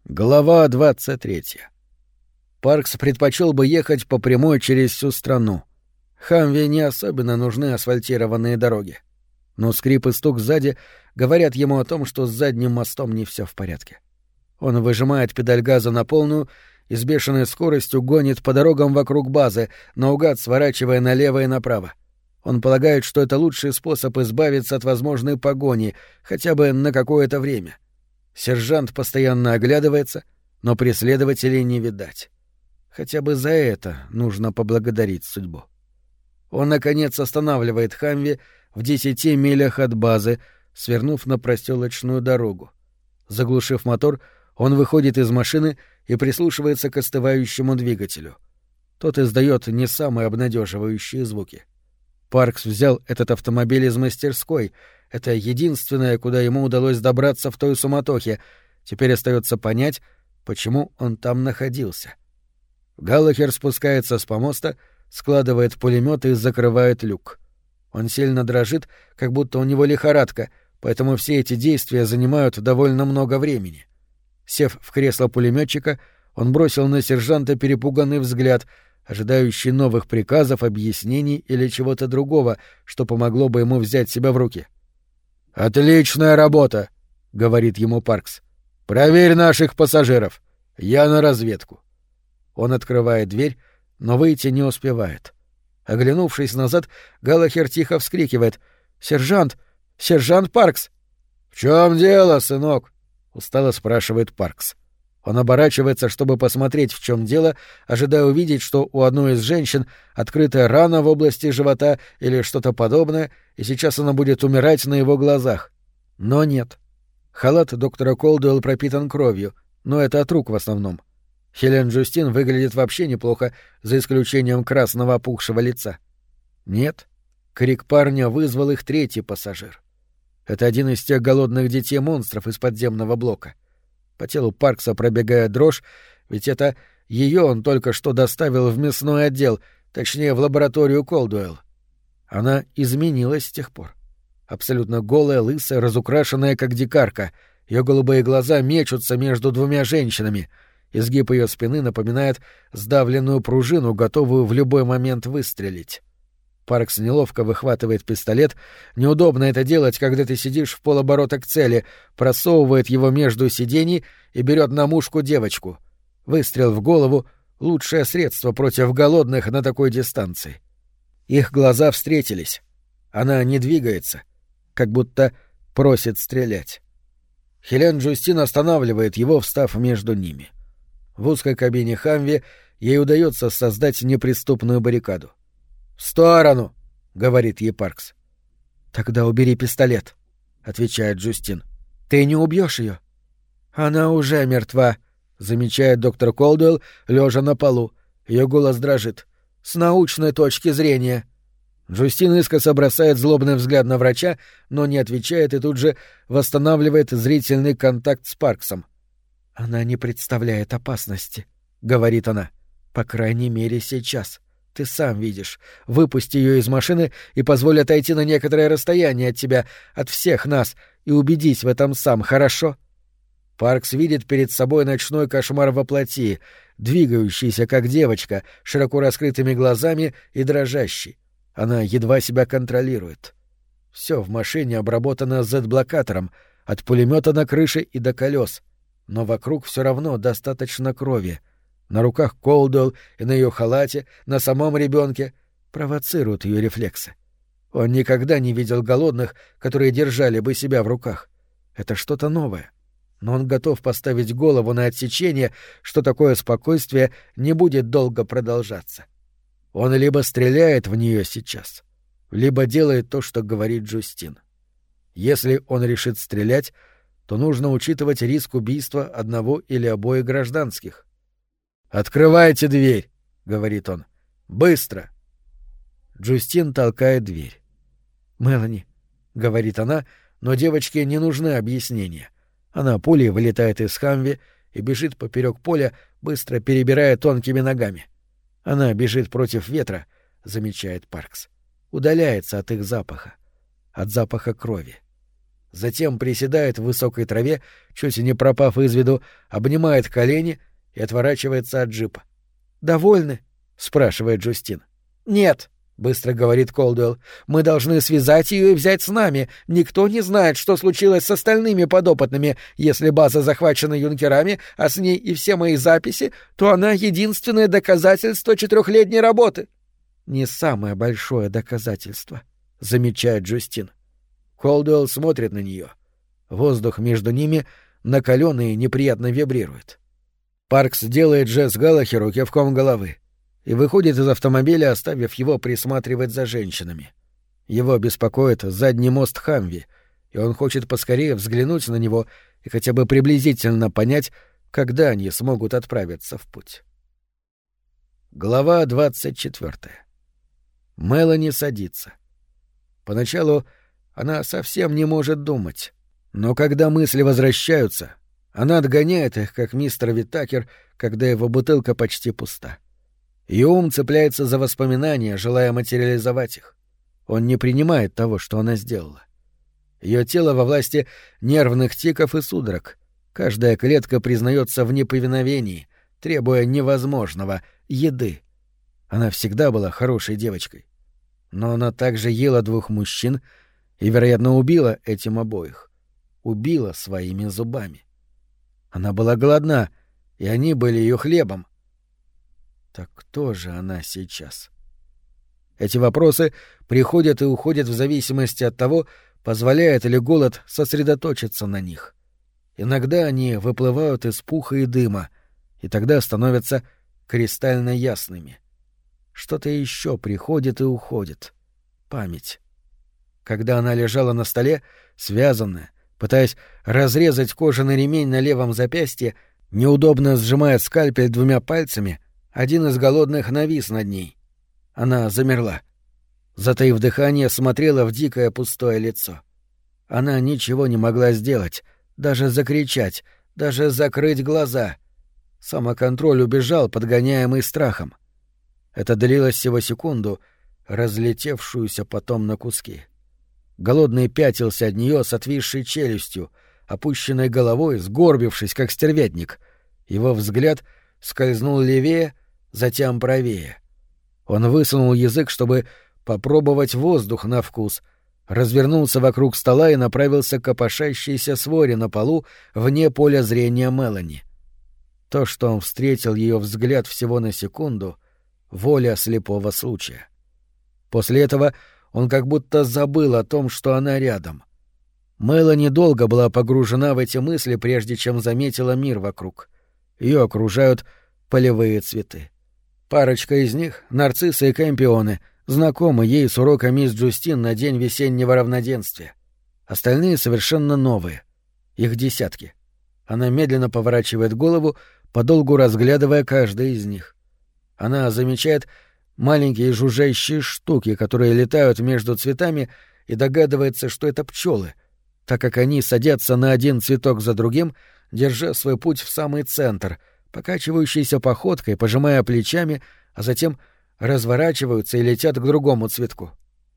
Глава 23. Паркс предпочел бы ехать по прямой через всю страну. Хамве не особенно нужны асфальтированные дороги. Но скрип и стук сзади говорят ему о том, что с задним мостом не все в порядке. Он выжимает педаль газа на полную и с бешеной скоростью гонит по дорогам вокруг базы, наугад сворачивая налево и направо. Он полагает, что это лучший способ избавиться от возможной погони, хотя бы на какое-то время. Сержант постоянно оглядывается, но преследователей не видать. Хотя бы за это нужно поблагодарить судьбу. Он, наконец, останавливает Хамви в 10 милях от базы, свернув на проселочную дорогу. Заглушив мотор, он выходит из машины и прислушивается к остывающему двигателю. Тот издает не самые обнадеживающие звуки. Паркс взял этот автомобиль из мастерской. Это единственное, куда ему удалось добраться в той суматохе. Теперь остается понять, почему он там находился. Галлахер спускается с помоста, складывает пулемет и закрывает люк. Он сильно дрожит, как будто у него лихорадка, поэтому все эти действия занимают довольно много времени. Сев в кресло пулеметчика, он бросил на сержанта перепуганный взгляд, ожидающий новых приказов, объяснений или чего-то другого, что помогло бы ему взять себя в руки. «Отличная работа», — говорит ему Паркс. «Проверь наших пассажиров. Я на разведку». Он открывает дверь, но выйти не успевает. Оглянувшись назад, Галлахер тихо вскрикивает: «Сержант! Сержант Паркс!» «В чем дело, сынок?» — устало спрашивает Паркс. Он оборачивается, чтобы посмотреть, в чем дело, ожидая увидеть, что у одной из женщин открытая рана в области живота или что-то подобное, и сейчас она будет умирать на его глазах. Но нет. Халат доктора Колдуэлл пропитан кровью, но это от рук в основном. Хелен Джустин выглядит вообще неплохо, за исключением красного опухшего лица. Нет. Крик парня вызвал их третий пассажир. Это один из тех голодных детей-монстров из подземного блока. По телу Паркса пробегает дрожь, ведь это ее он только что доставил в мясной отдел, точнее, в лабораторию Колдуэлл. Она изменилась с тех пор. Абсолютно голая, лысая, разукрашенная, как дикарка. Ее голубые глаза мечутся между двумя женщинами. Изгиб ее спины напоминает сдавленную пружину, готовую в любой момент выстрелить. Паркс неловко выхватывает пистолет. Неудобно это делать, когда ты сидишь в полоборота к цели, просовывает его между сидений и берет на мушку девочку. Выстрел в голову — лучшее средство против голодных на такой дистанции. Их глаза встретились. Она не двигается, как будто просит стрелять. Хелен Джустин останавливает его, встав между ними. В узкой кабине Хамви ей удается создать неприступную баррикаду. «В сторону!» — говорит ей Паркс. «Тогда убери пистолет», — отвечает Джустин. «Ты не убьешь ее?» «Она уже мертва», — замечает доктор Колдуэлл, лежа на полу. Ее голос дрожит. «С научной точки зрения». Джустин искоса бросает злобный взгляд на врача, но не отвечает и тут же восстанавливает зрительный контакт с Парксом. «Она не представляет опасности», — говорит она. «По крайней мере, сейчас. Ты сам видишь. Выпусти ее из машины и позволь отойти на некоторое расстояние от тебя, от всех нас, и убедись в этом сам, хорошо?» Паркс видит перед собой ночной кошмар во плоти, двигающийся, как девочка, широко раскрытыми глазами и дрожащий. Она едва себя контролирует. Все в машине обработано Z-блокатором, от пулемета на крыше и до колес. Но вокруг все равно достаточно крови. На руках Колдуэлл и на ее халате, на самом ребенке провоцируют ее рефлексы. Он никогда не видел голодных, которые держали бы себя в руках. Это что-то новое. Но он готов поставить голову на отсечение, что такое спокойствие не будет долго продолжаться. Он либо стреляет в нее сейчас, либо делает то, что говорит Джустин. Если он решит стрелять, то нужно учитывать риск убийства одного или обоих гражданских. «Открывайте дверь», — говорит он. «Быстро!» Джустин толкает дверь. «Мелани», — говорит она, но девочке не нужны объяснения. Она пулей вылетает из Хамви и бежит поперек поля, быстро перебирая тонкими ногами. Она бежит против ветра, замечает Паркс. Удаляется от их запаха. От запаха крови. затем приседает в высокой траве, чуть не пропав из виду, обнимает колени и отворачивается от джипа. «Довольны?» — спрашивает Джустин. «Нет», — быстро говорит Колдуэлл. «Мы должны связать ее и взять с нами. Никто не знает, что случилось с остальными подопытными. Если база захвачена юнкерами, а с ней и все мои записи, то она единственное доказательство 4-летней работы». «Не самое большое доказательство», — замечает Джустин. Колдуэлл смотрит на нее. Воздух между ними накалённый и неприятно вибрирует. Паркс делает жест Галлахеру кивком головы и выходит из автомобиля, оставив его присматривать за женщинами. Его беспокоит задний мост Хамви, и он хочет поскорее взглянуть на него и хотя бы приблизительно понять, когда они смогут отправиться в путь. Глава 24. Мелани садится. Поначалу она совсем не может думать, но когда мысли возвращаются, она отгоняет их, как мистер Виттакер, когда его бутылка почти пуста. Ее ум цепляется за воспоминания, желая материализовать их. Он не принимает того, что она сделала. Ее тело во власти нервных тиков и судорог. Каждая клетка признается в неповиновении, требуя невозможного — еды. Она всегда была хорошей девочкой. Но она также ела 2 мужчин и, вероятно, убила этим обоих. Убила своими зубами. Она была голодна, и они были ее хлебом. Так кто же она сейчас? Эти вопросы приходят и уходят в зависимости от того, позволяет ли голод сосредоточиться на них. Иногда они выплывают из пуха и дыма, и тогда становятся кристально ясными. Что-то еще приходит и уходит. Память. Когда она лежала на столе, связанная, пытаясь разрезать кожаный ремень на левом запястье, неудобно сжимая скальпель 2 пальцами, один из голодных навис над ней. Она замерла. Затаив дыхание, смотрела в дикое пустое лицо. Она ничего не могла сделать, даже закричать, даже закрыть глаза. Самоконтроль убежал, подгоняемый страхом. Это длилось всего секунду, разлетевшуюся потом на куски. Голодный пятился от нее с отвисшей челюстью, опущенной головой, сгорбившись, как стервятник. Его взгляд скользнул левее, затем правее. Он высунул язык, чтобы попробовать воздух на вкус, развернулся вокруг стола и направился к копошащейся своре на полу вне поля зрения Мелани. То, что он встретил ее взгляд всего на секунду — воля слепого случая. После этого он как будто забыл о том, что она рядом. Мелани долго была погружена в эти мысли, прежде чем заметила мир вокруг. Ее окружают полевые цветы. Парочка из них, нарциссы и кампионы, знакомы ей с урока мисс Джустин на день весеннего равноденствия. Остальные совершенно новые. Их десятки. Она медленно поворачивает голову, подолгу разглядывая каждый из них. Она замечает маленькие жужжащие штуки, которые летают между цветами, и догадывается, что это пчелы, так как они садятся на один цветок за другим, держа свой путь в самый центр, покачивающейся походкой, пожимая плечами, а затем разворачиваются и летят к другому цветку.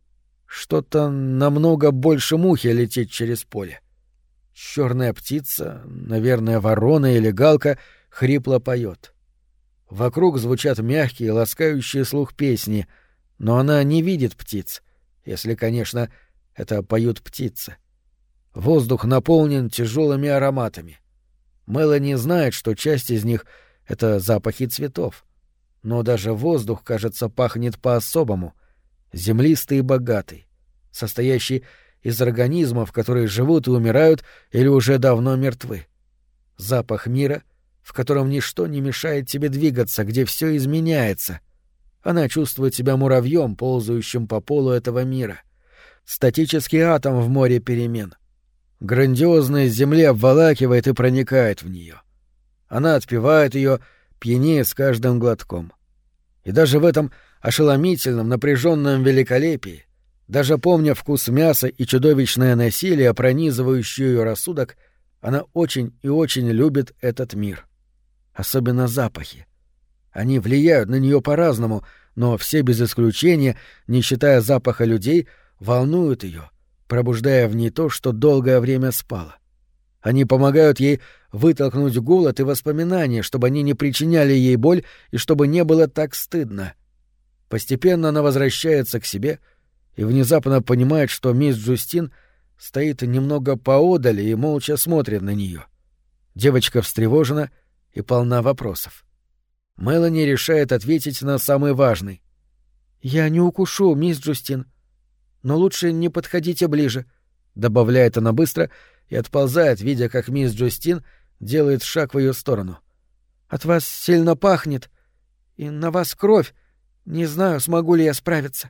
Что-то намного больше мухи летит через поле. Черная птица, наверное, ворона или галка, хрипло поет. Вокруг звучат мягкие, ласкающие слух песни, но она не видит птиц, если, конечно, это поют птицы. Воздух наполнен тяжелыми ароматами. Мелани знает, что часть из них — это запахи цветов. Но даже воздух, кажется, пахнет по-особому, землистый и богатый, состоящий из организмов, которые живут и умирают или уже давно мертвы. Запах мира — в котором ничто не мешает тебе двигаться, где все изменяется. Она чувствует себя муравьем, ползающим по полу этого мира. Статический атом в море перемен. Грандиозность Земли обволакивает и проникает в нее. Она отпивает ее, пьянее с каждым глотком. И даже в этом ошеломительном, напряженном великолепии, даже помня вкус мяса и чудовищное насилие, пронизывающее ее рассудок, она очень и очень любит этот мир. Особенно запахи. Они влияют на нее по-разному, но все без исключения, не считая запаха людей, волнуют ее, пробуждая в ней то, что долгое время спало. Они помогают ей вытолкнуть голод и воспоминания, чтобы они не причиняли ей боль и чтобы не было так стыдно. Постепенно она возвращается к себе и внезапно понимает, что мисс Джустин стоит немного поодаль и молча смотрит на нее. Девочка встревожена и полна вопросов. Мелани решает ответить на самый важный. «Я не укушу, мисс Джустин. Но лучше не подходите ближе», — добавляет она быстро и отползает, видя, как мисс Джустин делает шаг в ее сторону. «От вас сильно пахнет, и на вас кровь. Не знаю, смогу ли я справиться».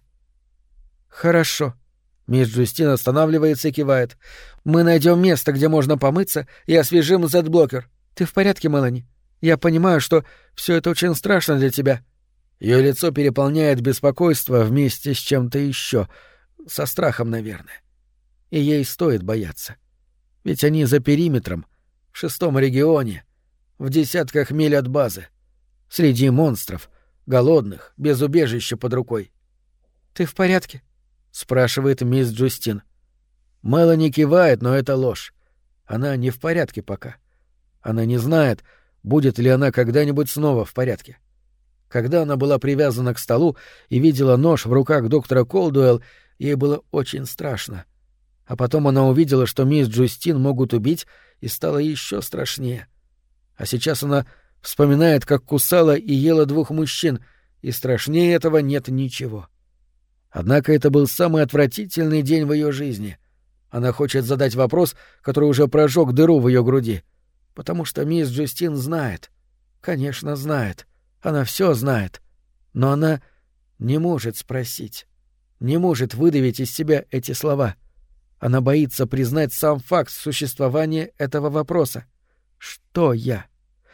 «Хорошо». Мисс Джустин останавливается и кивает. «Мы найдем место, где можно помыться, и освежим Z-блокер. Ты в порядке, Мелани? Я понимаю, что все это очень страшно для тебя». Ее лицо переполняет беспокойство вместе с чем-то еще, со страхом, наверное. И ей стоит бояться. Ведь они за периметром, в 6-м регионе, в десятках миль от базы, среди монстров, голодных, без убежища под рукой. «Ты в порядке?» — спрашивает мисс Джустин. Мелани кивает, но это ложь. Она не в порядке пока. Она не знает, будет ли она когда-нибудь снова в порядке. Когда она была привязана к столу и видела нож в руках доктора Колдуэлл, ей было очень страшно. А потом она увидела, что мисс Джустин могут убить, и стало еще страшнее. А сейчас она вспоминает, как кусала и ела 2 мужчин, и страшнее этого нет ничего. Однако это был самый отвратительный день в ее жизни. Она хочет задать вопрос, который уже прожег дыру в ее груди. Потому что мисс Джустин знает. Конечно, знает. Она все знает. Но она не может спросить. Не может выдавить из себя эти слова. Она боится признать сам факт существования этого вопроса. Что я?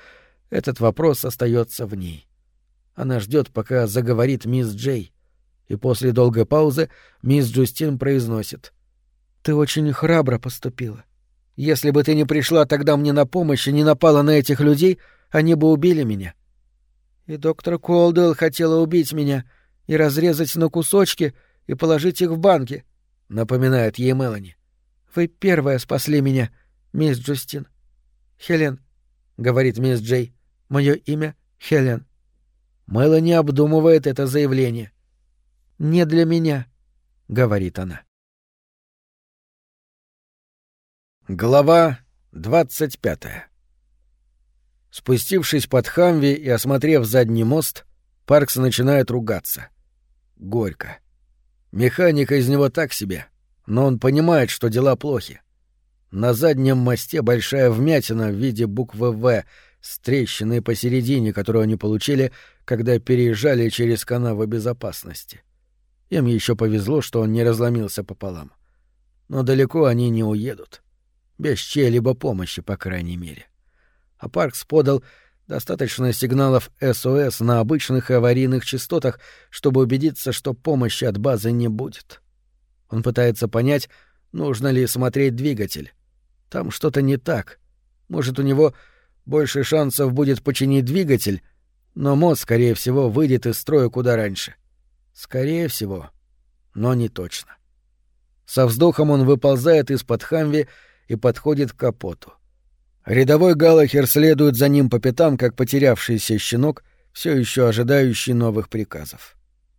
Этот вопрос остается в ней. Она ждет, пока заговорит мисс Джей. И после долгой паузы мисс Джустин произносит: «Ты очень храбро поступила. Если бы ты не пришла тогда мне на помощь и не напала на этих людей, они бы убили меня. И доктор Колдуэлл хотела убить меня и разрезать на кусочки и положить их в банки», — напоминает ей Мелани. «Вы первая спасли меня, мисс Джустин». «Хелен», — говорит мисс Джей, — «мое имя Хелен». Мелани обдумывает это заявление. «Не для меня», — говорит она. Глава 25. Спустившись под Хамви и осмотрев задний мост, Паркс начинает ругаться. Горько. Механика из него так себе, но он понимает, что дела плохи. На заднем мосте большая вмятина в виде буквы «В» с трещиной посередине, которую они получили, когда переезжали через канаву безопасности. Им еще повезло, что он не разломился пополам. Но далеко они не уедут. Без чьей-либо помощи, по крайней мере. А Паркс подал достаточно сигналов СОС на обычных и аварийных частотах, чтобы убедиться, что помощи от базы не будет. Он пытается понять, нужно ли смотреть двигатель. Там что-то не так. Может, у него больше шансов будет починить двигатель, но мост, скорее всего, выйдет из строя куда раньше. Скорее всего, но не точно. Со вздохом он выползает из-под Хамви и подходит к капоту. Рядовой Галлахер следует за ним по пятам, как потерявшийся щенок, все еще ожидающий новых приказов.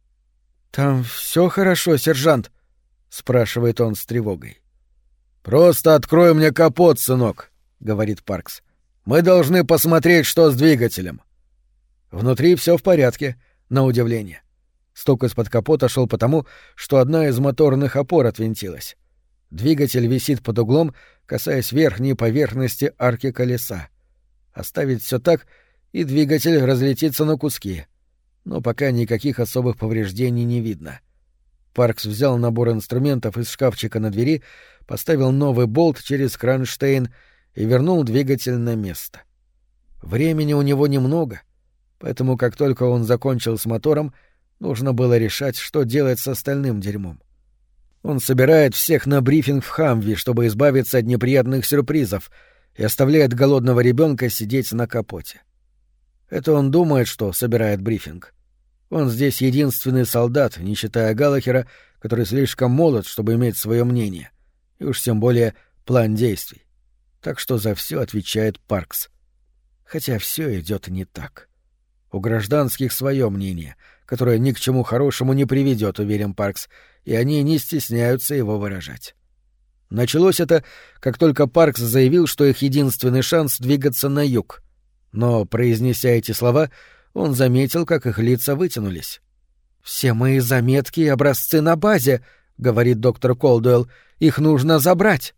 «Там все хорошо, сержант?» — спрашивает он с тревогой. «Просто открой мне капот, сынок», — говорит Паркс. «Мы должны посмотреть, что с двигателем». Внутри все в порядке, на удивление. Стук из-под капота шел потому, что одна из моторных опор отвинтилась. Двигатель висит под углом, касаясь верхней поверхности арки колеса. Оставить все так, и двигатель разлетится на куски. Но пока никаких особых повреждений не видно. Паркс взял набор инструментов из шкафчика на двери, поставил новый болт через кронштейн и вернул двигатель на место. Времени у него немного, поэтому как только он закончил с мотором, нужно было решать, что делать с остальным дерьмом. Он собирает всех на брифинг в Хамви, чтобы избавиться от неприятных сюрпризов, и оставляет голодного ребенка сидеть на капоте. Это он думает, что собирает брифинг. Он здесь единственный солдат, не считая Галлахера, который слишком молод, чтобы иметь свое мнение. и уж тем более план действий. Так что за все отвечает Паркс. Хотя все идет не так. У гражданских свое мнение, которое ни к чему хорошему не приведет, уверен Паркс, и они не стесняются его выражать. Началось это, как только Паркс заявил, что их единственный шанс двигаться на юг. Но, произнеся эти слова, он заметил, как их лица вытянулись. «Все мои заметки и образцы на базе», — говорит доктор Колдуэлл, — «их нужно забрать».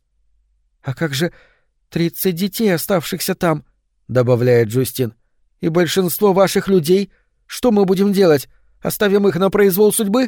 «А как же 30 детей, оставшихся там?» — добавляет Джустин. «И большинство ваших людей? Что мы будем делать? Оставим их на произвол судьбы?»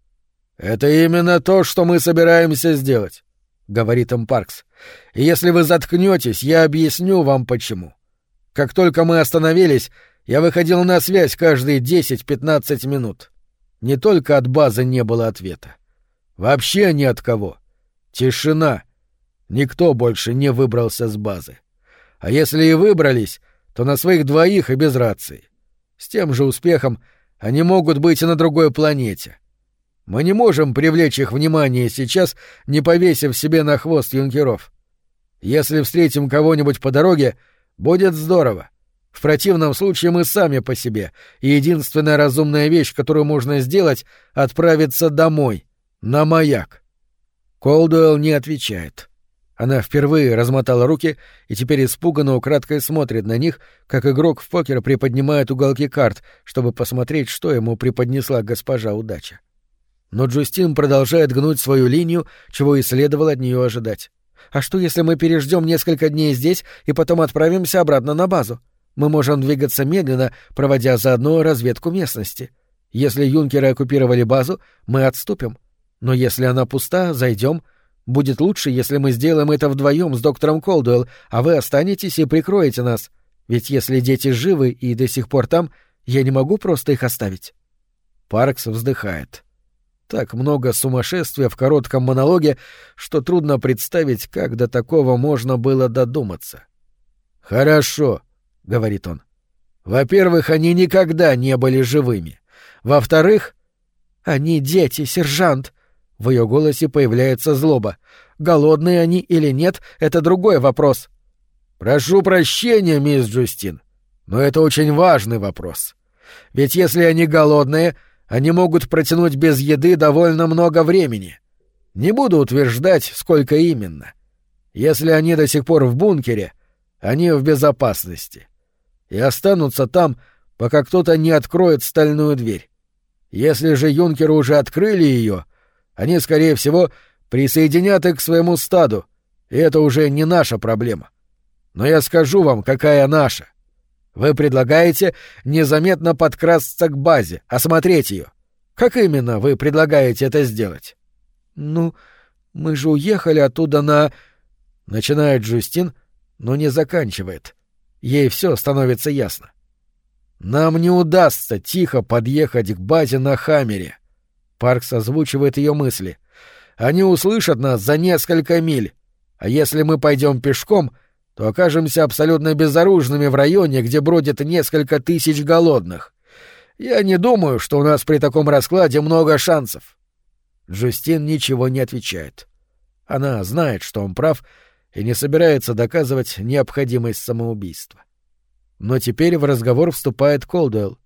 «Это именно то, что мы собираемся сделать», — говорит им Паркс. «И если вы заткнетесь, я объясню вам почему. Как только мы остановились, я выходил на связь каждые 10-15 минут. Не только от базы не было ответа. Вообще ни от кого. Тишина. Никто больше не выбрался с базы. А если и выбрались, то на своих двоих и без рации. С тем же успехом они могут быть и на другой планете. Мы не можем привлечь их внимание сейчас, не повесив себе на хвост юнкеров. Если встретим кого-нибудь по дороге, будет здорово. В противном случае мы сами по себе, и единственная разумная вещь, которую можно сделать, — отправиться домой, на маяк». Колдуэлл не отвечает. Она впервые размотала руки и теперь испуганно украдкой смотрит на них, как игрок в покер приподнимает уголки карт, чтобы посмотреть, что ему преподнесла госпожа удача. Но Джустин продолжает гнуть свою линию, чего и следовало от нее ожидать. «А что, если мы переждем несколько дней здесь и потом отправимся обратно на базу? Мы можем двигаться медленно, проводя заодно разведку местности. Если юнкеры оккупировали базу, мы отступим. Но если она пуста, зайдем. Будет лучше, если мы сделаем это вдвоем с доктором Колдуэлл, а вы останетесь и прикроете нас. Ведь если дети живы и до сих пор там, я не могу просто их оставить». Паркс вздыхает. Так много сумасшествия в коротком монологе, что трудно представить, как до такого можно было додуматься. «Хорошо», — говорит он. «Во-первых, они никогда не были живыми. Во-вторых...» «Они дети, сержант!» В ее голосе появляется злоба. «Голодные они или нет — это другой вопрос». «Прошу прощения, мисс Джустин, но это очень важный вопрос. Ведь если они голодные, они могут протянуть без еды довольно много времени. Не буду утверждать, сколько именно. Если они до сих пор в бункере, они в безопасности. И останутся там, пока кто-то не откроет стальную дверь. Если же юнкеры уже открыли ее, они, скорее всего, присоединят их к своему стаду, и это уже не наша проблема. Но я скажу вам, какая наша. Вы предлагаете незаметно подкрасться к базе, осмотреть ее. Как именно вы предлагаете это сделать?» «Ну, мы же уехали оттуда на...» Начинает Джустин, но не заканчивает. Ей все становится ясно. «Нам не удастся тихо подъехать к базе на Хаммере». Паркс озвучивает ее мысли. «Они услышат нас за несколько миль, а если мы пойдем пешком, то окажемся абсолютно безоружными в районе, где бродит несколько тысяч голодных. Я не думаю, что у нас при таком раскладе много шансов». Джустин ничего не отвечает. Она знает, что он прав, и не собирается доказывать необходимость самоубийства. Но теперь в разговор вступает Колдуэлл.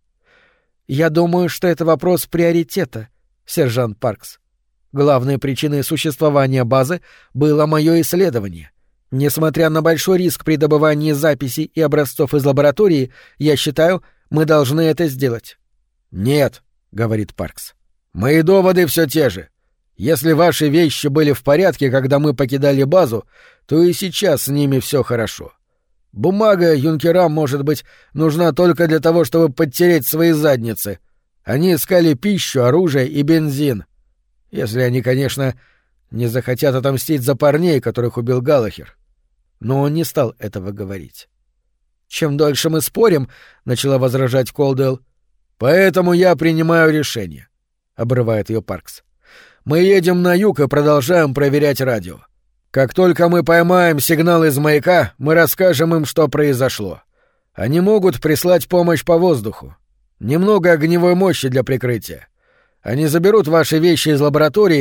«Я думаю, что это вопрос приоритета, сержант Паркс. Главной причиной существования базы было мое исследование. Несмотря на большой риск при добывании записей и образцов из лаборатории, я считаю, мы должны это сделать». «Нет», — говорит Паркс. «Мои доводы все те же. Если ваши вещи были в порядке, когда мы покидали базу, то и сейчас с ними все хорошо. Бумага юнкерам, может быть, нужна только для того, чтобы подтереть свои задницы. Они искали пищу, оружие и бензин. Если они, конечно, не захотят отомстить за парней, которых убил Галлахер». Но он не стал этого говорить. «Чем дольше мы спорим, — начала возражать Колдуэлл, — поэтому я принимаю решение», — обрывает ее Паркс. «Мы едем на юг и продолжаем проверять радио. Как только мы поймаем сигнал из маяка, мы расскажем им, что произошло. Они могут прислать помощь по воздуху. Немного огневой мощи для прикрытия. Они заберут ваши вещи из лаборатории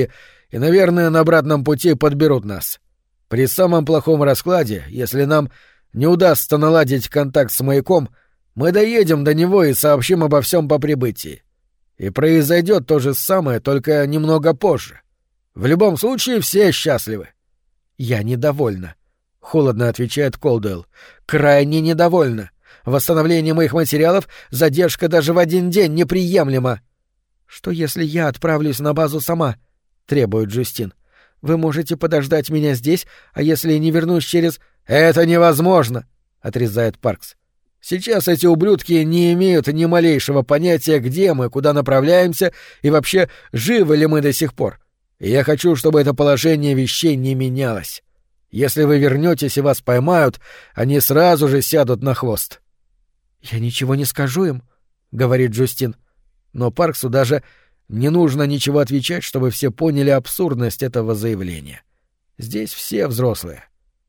и, наверное, на обратном пути подберут нас. При самом плохом раскладе, если нам не удастся наладить контакт с маяком, мы доедем до него и сообщим обо всем по прибытии. И произойдет то же самое, только немного позже. В любом случае все счастливы. — Я недовольна, — холодно отвечает Колдуэлл. — Крайне недовольна. Восстановление моих материалов, задержка даже в 1 день неприемлема. — Что если я отправлюсь на базу сама? — требует Джустин. — Вы можете подождать меня здесь, а если не вернусь через... — Это невозможно, — отрезает Паркс. — Сейчас эти ублюдки не имеют ни малейшего понятия, где мы, куда направляемся и вообще живы ли мы до сих пор. И я хочу, чтобы это положение вещей не менялось. Если вы вернетесь и вас поймают, они сразу же сядут на хвост. — Я ничего не скажу им, — говорит Джустин. Но Парксу даже не нужно ничего отвечать, чтобы все поняли абсурдность этого заявления. Здесь все взрослые.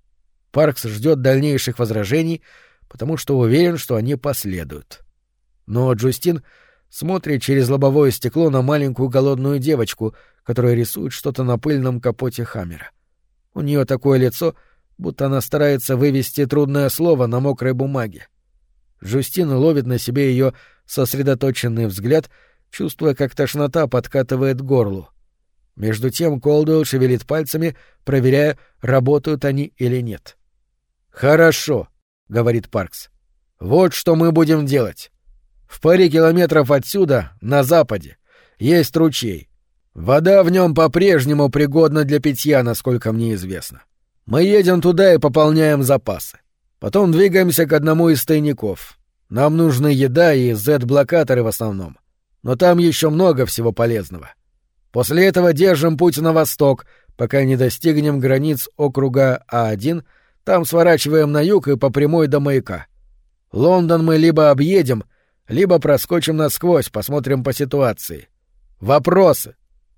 Паркс ждет дальнейших возражений, потому что уверен, что они последуют. Но Джустин смотрит через лобовое стекло на маленькую голодную девочку, которая рисует что-то на пыльном капоте Хаммера. У нее такое лицо, будто она старается вывести трудное слово на мокрой бумаге. Джустин ловит на себе ее сосредоточенный взгляд, чувствуя, как тошнота подкатывает к горлу. Между тем Колдуэлл шевелит пальцами, проверяя, работают они или нет. «Хорошо», — говорит Паркс. «Вот что мы будем делать. В паре километров отсюда, на западе, есть ручей. Вода в нем по-прежнему пригодна для питья, насколько мне известно. Мы едем туда и пополняем запасы. Потом двигаемся к одному из тайников. Нам нужны еда и Z-блокаторы в основном. Но там еще много всего полезного. После этого держим путь на восток, пока не достигнем границ округа А1, там сворачиваем на юг и по прямой до маяка. Лондон мы либо объедем, либо проскочим насквозь, посмотрим по ситуации. Вопросы?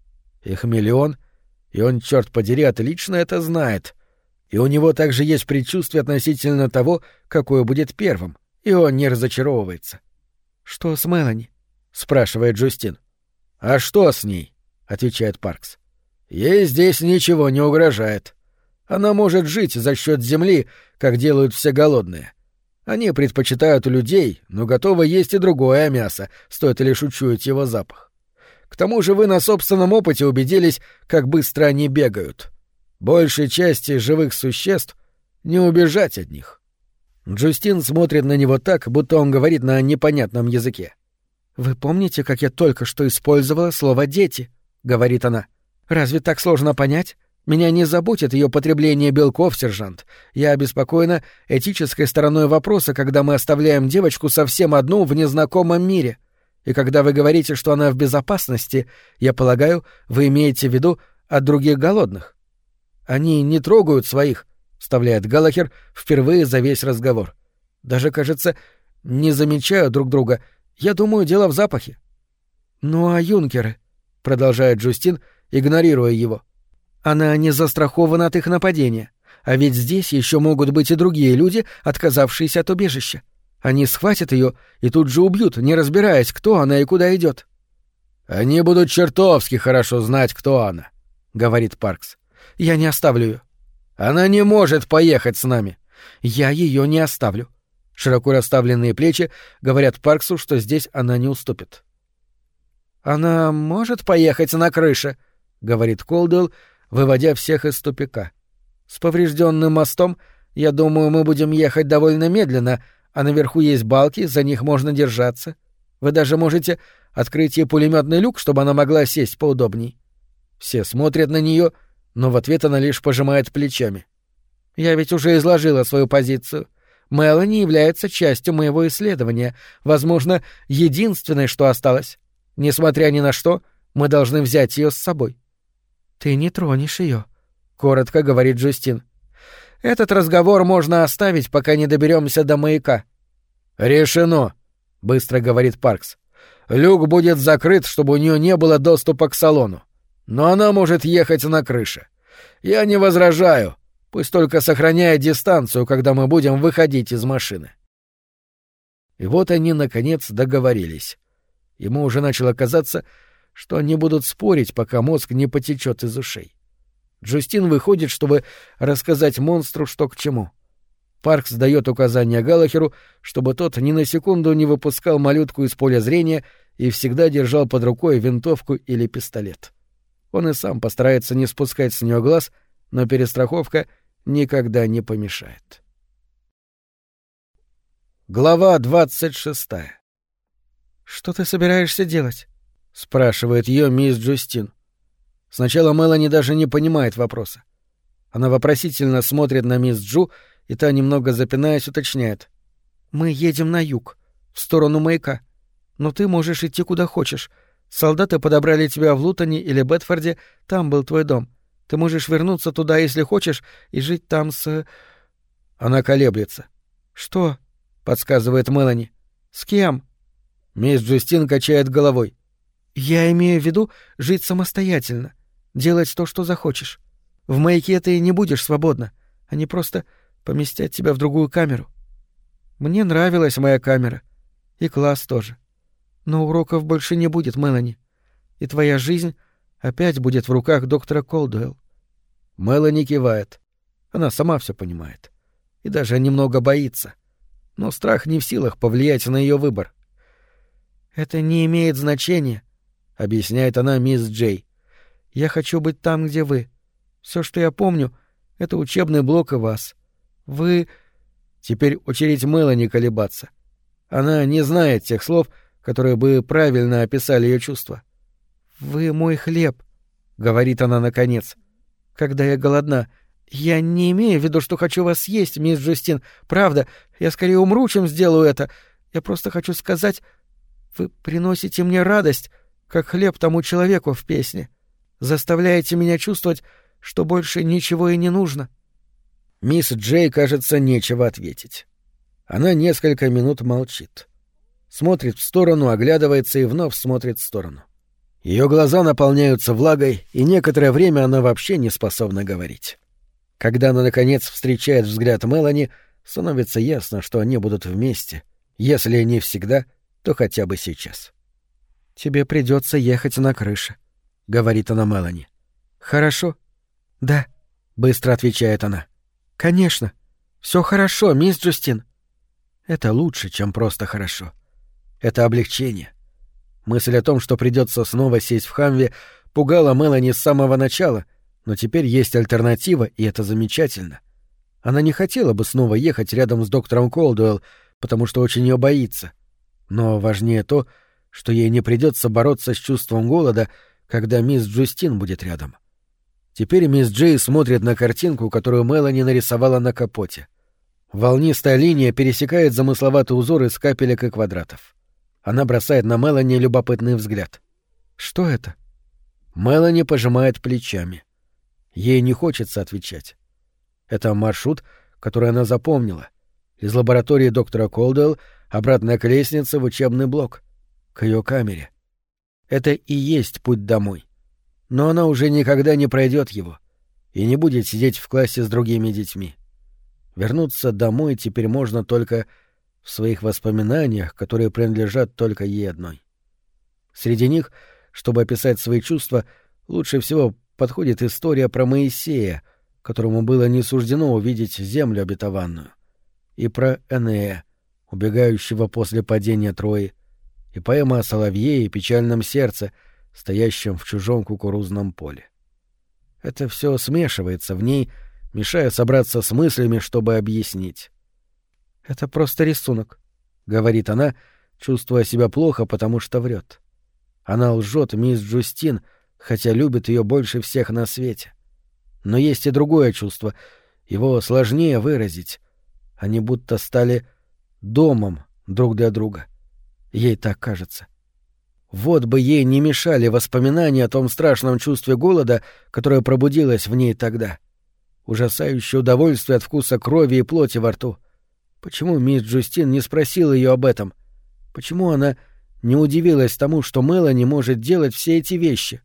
Их миллион, и он, черт подери, отлично это знает. И у него также есть предчувствие относительно того, какое будет первым, и он не разочаровывается. — Что с Мелани? — спрашивает Джустин. — А что с ней? — отвечает Паркс. — Ей здесь ничего не угрожает. Она может жить за счет земли, как делают все голодные. Они предпочитают людей, но готовы есть и другое мясо, стоит лишь учуять его запах. К тому же вы на собственном опыте убедились, как быстро они бегают. Большей части живых существ не убежать от них. Джустин смотрит на него так, будто он говорит на непонятном языке. «Вы помните, как я только что использовала слово «дети»?» — говорит она. «Разве так сложно понять? Меня не заботит ее потребление белков, сержант. Я обеспокоена этической стороной вопроса, когда мы оставляем девочку совсем одну в незнакомом мире. И когда вы говорите, что она в безопасности, я полагаю, вы имеете в виду от других голодных. Они не трогают своих», — вставляет Галлахер впервые за весь разговор. «Даже, кажется, не замечают друг друга. Я думаю, дело в запахе». «Ну а юнкеры?» — продолжает Джустин, игнорируя его. «Она не застрахована от их нападения. А ведь здесь еще могут быть и другие люди, отказавшиеся от убежища. Они схватят ее и тут же убьют, не разбираясь, кто она и куда идет». «Они будут чертовски хорошо знать, кто она», — говорит Паркс. «Я не оставлю ее». «Она не может поехать с нами». «Я ее не оставлю». Широко расставленные плечи говорят Парксу, что здесь она не уступит. «Она может поехать на крыше», — говорит Колдуэлл, выводя всех из тупика. «С поврежденным мостом, я думаю, мы будем ехать довольно медленно, а наверху есть балки, за них можно держаться. Вы даже можете открыть ей пулеметный люк, чтобы она могла сесть поудобней». Все смотрят на нее, но в ответ она лишь пожимает плечами. «Я ведь уже изложила свою позицию. Мелани является частью моего исследования, возможно, единственной, что осталось. Несмотря ни на что, мы должны взять ее с собой». «Ты не тронешь ее», — коротко говорит Джустин. «Этот разговор можно оставить, пока не доберемся до маяка». «Решено», — быстро говорит Паркс. «Люк будет закрыт, чтобы у нее не было доступа к салону. Но она может ехать на крыше. Я не возражаю, пусть только сохраняет дистанцию, когда мы будем выходить из машины». И вот они, наконец, договорились. Ему уже начало казаться, что они будут спорить, пока мозг не потечет из ушей. Джустин выходит, чтобы рассказать монстру, что к чему. Паркс дает указания Галлахеру, чтобы тот ни на секунду не выпускал малютку из поля зрения и всегда держал под рукой винтовку или пистолет. Он и сам постарается не спускать с нее глаз, но перестраховка никогда не помешает. Глава 26. «Что ты собираешься делать?» — спрашивает ее мисс Джустин. Сначала Мелани даже не понимает вопроса. Она вопросительно смотрит на мисс Джу, и та, немного запинаясь, уточняет. «Мы едем на юг, в сторону маяка. Но ты можешь идти куда хочешь. Солдаты подобрали тебя в Лутоне или Бетфорде, там был твой дом. Ты можешь вернуться туда, если хочешь, и жить там с...» Она колеблется. «Что?» — подсказывает Мелани. «С кем?» Мисс Джустин качает головой. «Я имею в виду жить самостоятельно, делать то, что захочешь. В маяке ты не будешь свободна. Они просто поместят тебя в другую камеру. Мне нравилась моя камера. И класс тоже. Но уроков больше не будет, Мелани. И твоя жизнь опять будет в руках доктора Колдуэлл». Мелани кивает. Она сама все понимает. И даже немного боится. Но страх не в силах повлиять на ее выбор. «Это не имеет значения», — объясняет она мисс Джей. «Я хочу быть там, где вы. Все, что я помню, — это учебный блок и вас. Вы...» Теперь очередь Мелани колебаться. Она не знает тех слов, которые бы правильно описали ее чувства. «Вы мой хлеб», — говорит она наконец. «Когда я голодна. Я не имею в виду, что хочу вас съесть, мисс Джустин. Правда, я скорее умру, чем сделаю это. Я просто хочу сказать, вы приносите мне радость, как хлеб тому человеку в песне. Заставляете меня чувствовать, что больше ничего и не нужно». Мисс Джей, кажется, нечего ответить. Она несколько минут молчит. Смотрит в сторону, оглядывается и вновь смотрит в сторону. Ее глаза наполняются влагой, и некоторое время она вообще не способна говорить. Когда она, наконец, встречает взгляд Мелани, становится ясно, что они будут вместе. Если не всегда, то хотя бы сейчас. «Тебе придется ехать на крыше», — говорит она Мелани. «Хорошо?» «Да», — быстро отвечает она. «Конечно. Все хорошо, мисс Джустин». Это лучше, чем просто хорошо. Это облегчение. Мысль о том, что придется снова сесть в Хамве, пугала Мелани с самого начала, но теперь есть альтернатива, и это замечательно. Она не хотела бы снова ехать рядом с доктором Колдуэлл, потому что очень ее боится. Но важнее то, что ей не придется бороться с чувством голода, когда мисс Джустин будет рядом. Теперь мисс Джей смотрит на картинку, которую Мелани нарисовала на капоте. Волнистая линия пересекает замысловатый узор из капелек и квадратов. Она бросает на Мелани любопытный взгляд. «Что это?» Мелани пожимает плечами. Ей не хочется отвечать. Это маршрут, который она запомнила. Из лаборатории доктора Колдуэлл обратно к лестнице в учебный блок. К ее камере. Это и есть путь домой. Но она уже никогда не пройдет его и не будет сидеть в классе с другими детьми. Вернуться домой теперь можно только в своих воспоминаниях, которые принадлежат только ей одной. Среди них, чтобы описать свои чувства, лучше всего подходит история про Моисея, которому было не суждено увидеть землю обетованную, и про Энея, убегающего после падения Трои, и поэма о соловье и печальном сердце, стоящем в чужом кукурузном поле. Это все смешивается в ней, мешая собраться с мыслями, чтобы объяснить. «Это просто рисунок», — говорит она, чувствуя себя плохо, потому что врет. Она лжет мисс Джустин, хотя любит ее больше всех на свете. Но есть и другое чувство, его сложнее выразить. Они будто стали домом друг для друга. Ей так кажется. Вот бы ей не мешали воспоминания о том страшном чувстве голода, которое пробудилось в ней тогда. Ужасающее удовольствие от вкуса крови и плоти во рту. Почему мисс Джустин не спросила ее об этом? Почему она не удивилась тому, что Мелани может делать все эти вещи?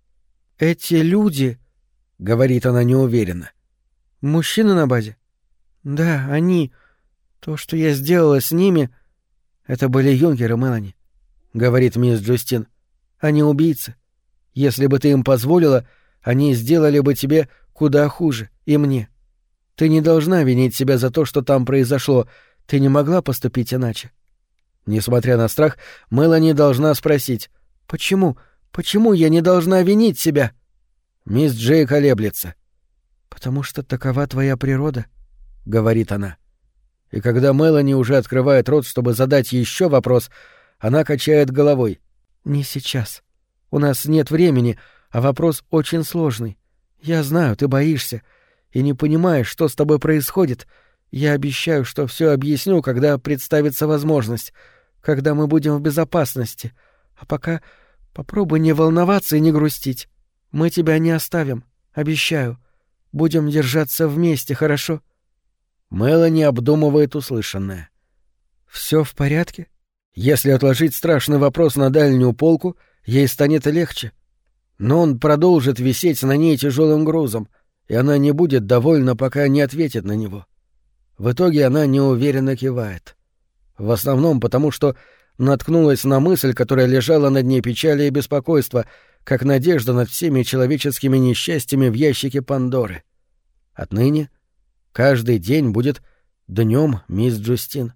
«Эти люди...» — говорит она неуверенно. «Мужчины на базе?» «Да, они... То, что я сделала с ними... Это были юнгеры, Мелани», — говорит мисс Джустин. Они убийцы. Если бы ты им позволила, они сделали бы тебе куда хуже, и мне. Ты не должна винить себя за то, что там произошло. Ты не могла поступить иначе». Несмотря на страх, Мелани должна спросить: «Почему? Почему я не должна винить себя?» Мисс Джей колеблется. «Потому что такова твоя природа», — говорит она. И когда Мелани уже открывает рот, чтобы задать еще вопрос, она качает головой. «Не сейчас. У нас нет времени, а вопрос очень сложный. Я знаю, ты боишься и не понимаешь, что с тобой происходит. Я обещаю, что все объясню, когда представится возможность, когда мы будем в безопасности. А пока попробуй не волноваться и не грустить. Мы тебя не оставим, обещаю. Будем держаться вместе, хорошо?» Мелани обдумывает услышанное. «Все в порядке?» Если отложить страшный вопрос на дальнюю полку, ей станет легче. Но он продолжит висеть на ней тяжелым грузом, и она не будет довольна, пока не ответит на него. В итоге она неуверенно кивает. В основном потому, что наткнулась на мысль, которая лежала на дне печали и беспокойства, как надежда над всеми человеческими несчастьями в ящике Пандоры. Отныне каждый день будет днем мисс Джустин.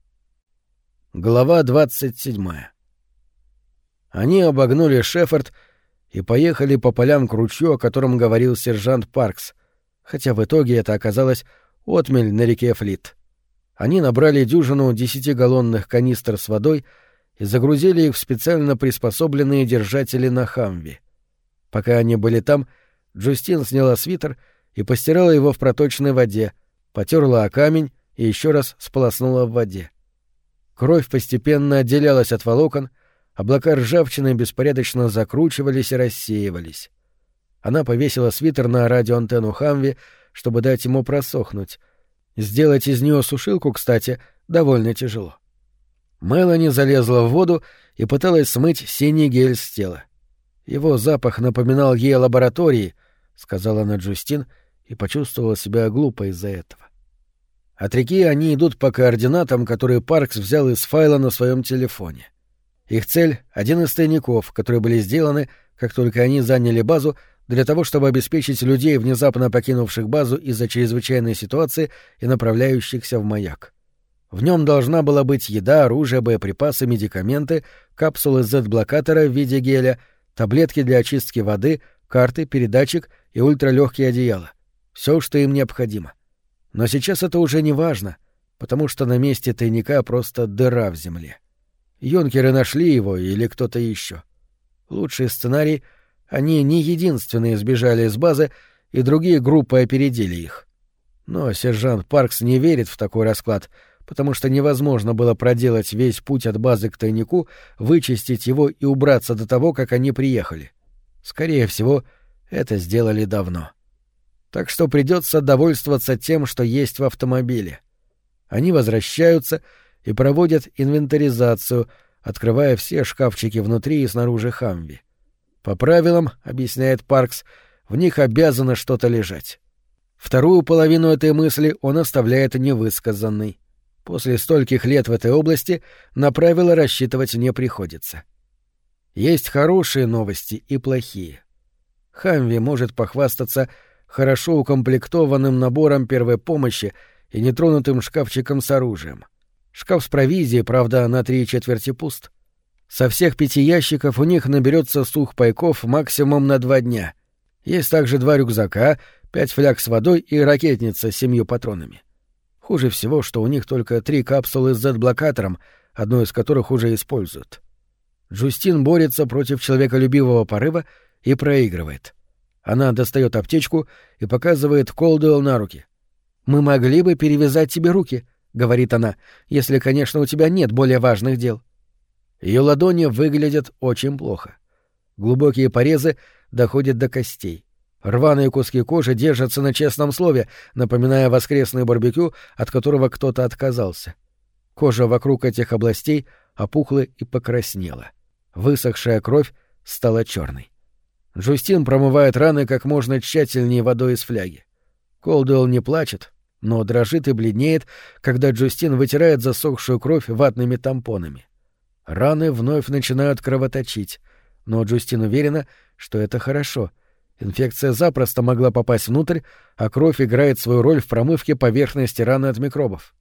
Глава 27. Они обогнули Шеффорд и поехали по полям к ручью, о котором говорил сержант Паркс, хотя в итоге это оказалось отмель на реке Флит. Они набрали дюжину 10-галлонных канистр с водой и загрузили их в специально приспособленные держатели на Хамви. Пока они были там, Джустин сняла свитер и постирала его в проточной воде, потерла о камень и еще раз сполоснула в воде. Кровь постепенно отделялась от волокон, облака ржавчины беспорядочно закручивались и рассеивались. Она повесила свитер на радиоантенну Хамви, чтобы дать ему просохнуть. Сделать из нее сушилку, кстати, довольно тяжело. Мелани залезла в воду и пыталась смыть синий гель с тела. Его запах напоминал ей о лаборатории, — сказала она Джустин, и почувствовала себя глупо из-за этого. От реки они идут по координатам, которые Паркс взял из файла на своем телефоне. Их цель — один из тайников, которые были сделаны, как только они заняли базу, для того, чтобы обеспечить людей, внезапно покинувших базу из-за чрезвычайной ситуации и направляющихся в маяк. В нем должна была быть еда, оружие, боеприпасы, медикаменты, капсулы Z-блокатора в виде геля, таблетки для очистки воды, карты, передатчик и ультралегкие одеяла. Все, что им необходимо. Но сейчас это уже не важно, потому что на месте тайника просто дыра в земле. Юнкеры нашли его или кто-то еще. Лучший сценарий — они не единственные сбежали из базы, и другие группы опередили их. Но сержант Паркс не верит в такой расклад, потому что невозможно было проделать весь путь от базы к тайнику, вычистить его и убраться до того, как они приехали. Скорее всего, это сделали давно. Так что придется довольствоваться тем, что есть в автомобиле. Они возвращаются и проводят инвентаризацию, открывая все шкафчики внутри и снаружи Хамви. По правилам, объясняет Паркс, в них обязано что-то лежать. Вторую половину этой мысли он оставляет невысказанной. После стольких лет в этой области на правила рассчитывать не приходится. Есть хорошие новости и плохие. Хамви может похвастаться хорошо укомплектованным набором первой помощи и нетронутым шкафчиком с оружием. Шкаф с провизией, правда, на 3/4 пуст. Со всех 5 ящиков у них наберется сухпайков максимум на 2 дня. Есть также 2 рюкзака, 5 фляг с водой и ракетница с 7 патронами. Хуже всего, что у них только 3 капсулы с Z-блокатором, одну из которых уже используют. Джустин борется против человеколюбивого порыва и проигрывает. Она достает аптечку и показывает Колдуэлл на руки. «Мы могли бы перевязать тебе руки», — говорит она, — «если, конечно, у тебя нет более важных дел». Ее ладони выглядят очень плохо. Глубокие порезы доходят до костей. Рваные куски кожи держатся на честном слове, напоминая воскресный барбекю, от которого кто-то отказался. Кожа вокруг этих областей опухла и покраснела. Высохшая кровь стала черной. Джустин промывает раны как можно тщательнее водой из фляги. Колдуэлл не плачет, но дрожит и бледнеет, когда Джустин вытирает засохшую кровь ватными тампонами. Раны вновь начинают кровоточить. но Джустин уверена, что это хорошо. Инфекция запросто могла попасть внутрь, а кровь играет свою роль в промывке поверхности раны от микробов.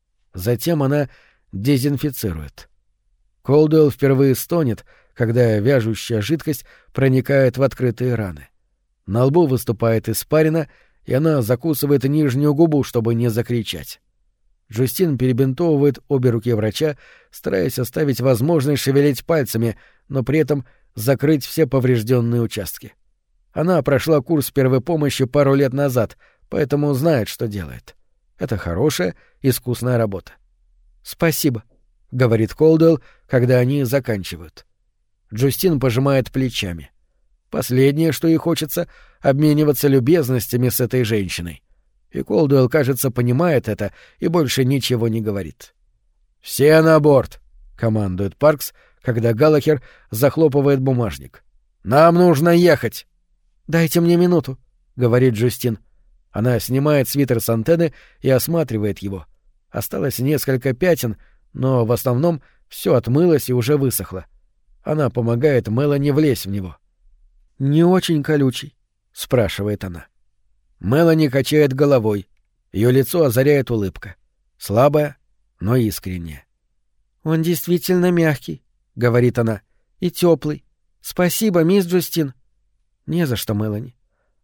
Затем она дезинфицирует. Колдуэлл впервые стонет, когда вяжущая жидкость проникает в открытые раны. На лбу выступает испарина, и она закусывает нижнюю губу, чтобы не закричать. Джустин перебинтовывает обе руки врача, стараясь оставить возможность шевелить пальцами, но при этом закрыть все поврежденные участки. Она прошла курс первой помощи пару лет назад, поэтому знает, что делает. Это хорошая, искусная работа. «Спасибо», — говорит Колдуэлл, когда они заканчивают. Джустин пожимает плечами. Последнее, что ей хочется, — обмениваться любезностями с этой женщиной. И Колдуэлл, кажется, понимает это и больше ничего не говорит. «Все на борт!» — командует Паркс, когда Галлахер захлопывает бумажник. «Нам нужно ехать!» «Дайте мне минуту», — говорит Джустин. Она снимает свитер с антенны и осматривает его. Осталось несколько пятен, но в основном все отмылось и уже высохло. Она помогает Мелани влезть в него. «Не очень колючий?» — спрашивает она. Мелани качает головой. Ее лицо озаряет улыбка. Слабая, но искренняя. «Он действительно мягкий», — говорит она, — «и теплый. Спасибо, мисс Джустин». «Не за что, Мелани.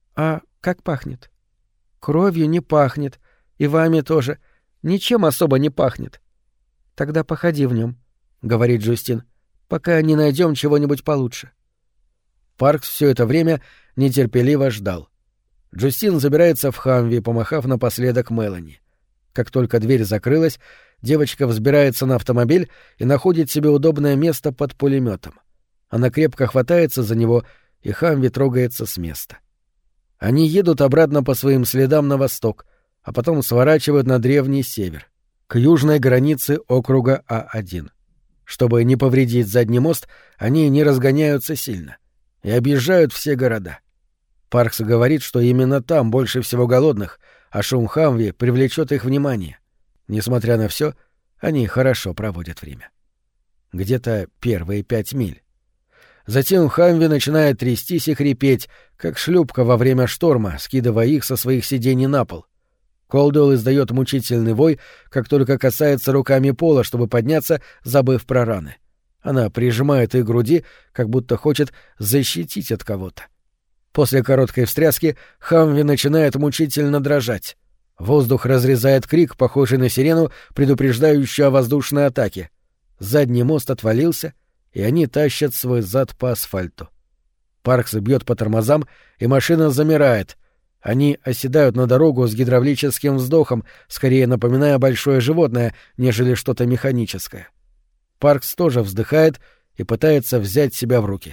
А как пахнет?» «Кровью не пахнет. И вами тоже. Ничем особо не пахнет». «Тогда походи в нем», — говорит Джустин, — «пока не найдем чего-нибудь получше». Паркс все это время нетерпеливо ждал. Джустин забирается в Хамви, помахав напоследок Мелани. Как только дверь закрылась, девочка взбирается на автомобиль и находит себе удобное место под пулеметом. Она крепко хватается за него, и Хамви трогается с места. Они едут обратно по своим следам на восток, а потом сворачивают на древний север, к южной границе округа А1. Чтобы не повредить задний мост, они не разгоняются сильно и объезжают все города. Паркс говорит, что именно там больше всего голодных, а шум Хамви привлечет их внимание. Несмотря на все, они хорошо проводят время. Где-то первые 5 миль. Затем Хамви начинает трястись и хрипеть, как шлюпка во время шторма, скидывая их со своих сидений на пол. Колдуэлл издает мучительный вой, как только касается руками пола, чтобы подняться, забыв про раны. Она прижимает их к груди, как будто хочет защитить от кого-то. После короткой встряски Хамви начинает мучительно дрожать. Воздух разрезает крик, похожий на сирену, предупреждающую о воздушной атаке. Задний мост отвалился, и они тащат свой зад по асфальту. Паркс бьет по тормозам, и машина замирает. Они оседают на дорогу с гидравлическим вздохом, скорее напоминая большое животное, нежели что-то механическое. Паркс тоже вздыхает и пытается взять себя в руки.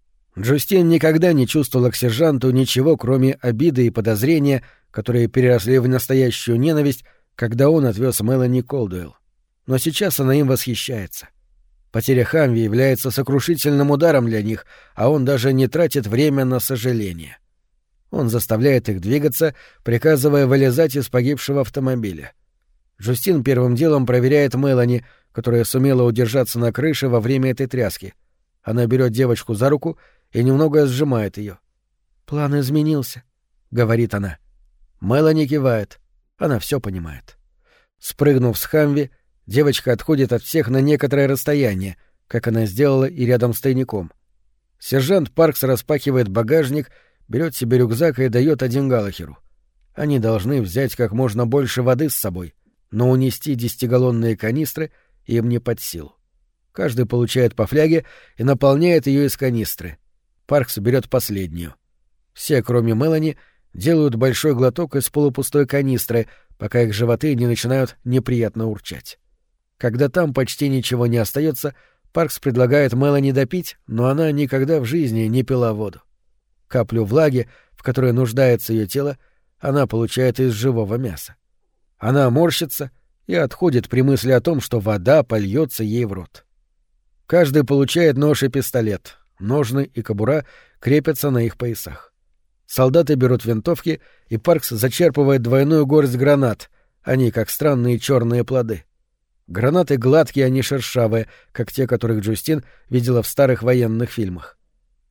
Джустин никогда не чувствовала к сержанту ничего, кроме обиды и подозрения, которые переросли в настоящую ненависть, когда он отвез Мелани Колдуэлл. Но сейчас она им восхищается. Потеря Хамви является сокрушительным ударом для них, а он даже не тратит время на сожаление. Он заставляет их двигаться, приказывая вылезать из погибшего автомобиля. Джустин первым делом проверяет Мелани, которая сумела удержаться на крыше во время этой тряски. Она берет девочку за руку и немного сжимает ее. «План изменился», — говорит она. Мелани кивает. Она все понимает. Спрыгнув с Хамви, девочка отходит от всех на некоторое расстояние, как она сделала и рядом с тайником. Сержант Паркс распахивает багажник, берет себе рюкзак и дает один Галлахеру. Они должны взять как можно больше воды с собой, но унести 10-галлонные канистры им не под силу. Каждый получает по фляге и наполняет ее из канистры. Паркс берет последнюю. Все, кроме Мелани, делают большой глоток из полупустой канистры, пока их животы не начинают неприятно урчать. Когда там почти ничего не остается, Паркс предлагает Мелани допить, но она никогда в жизни не пила воду. Каплю влаги, в которой нуждается ее тело, она получает из живого мяса. Она морщится и отходит при мысли о том, что вода польется ей в рот. Каждый получает нож и пистолет. Ножны и кобура крепятся на их поясах. Солдаты берут винтовки, и Паркс зачерпывает двойную горсть гранат. Они как странные черные плоды. Гранаты гладкие, а не шершавые, как те, которых Джустин видела в старых военных фильмах.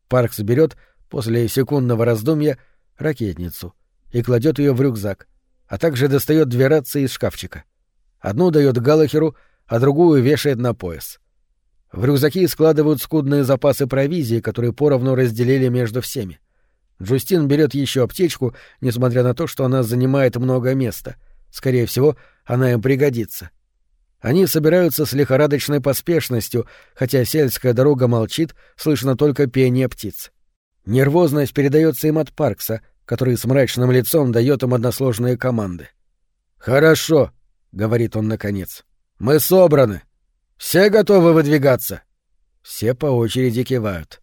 Паркс берет, после секундного раздумья, ракетницу и кладет ее в рюкзак, а также достает две рации из шкафчика. Одну дает Галлахеру, а другую вешает на пояс. В рюкзаки складывают скудные запасы провизии, которые поровну разделили между всеми. Джустин берет еще аптечку, несмотря на то, что она занимает много места. Скорее всего, она им пригодится. Они собираются с лихорадочной поспешностью, хотя сельская дорога молчит, слышно только пение птиц. Нервозность передается им от Паркса, который с мрачным лицом дает им односложные команды. «Хорошо», — говорит он наконец. «Мы собраны. Все готовы выдвигаться?» Все по очереди кивают.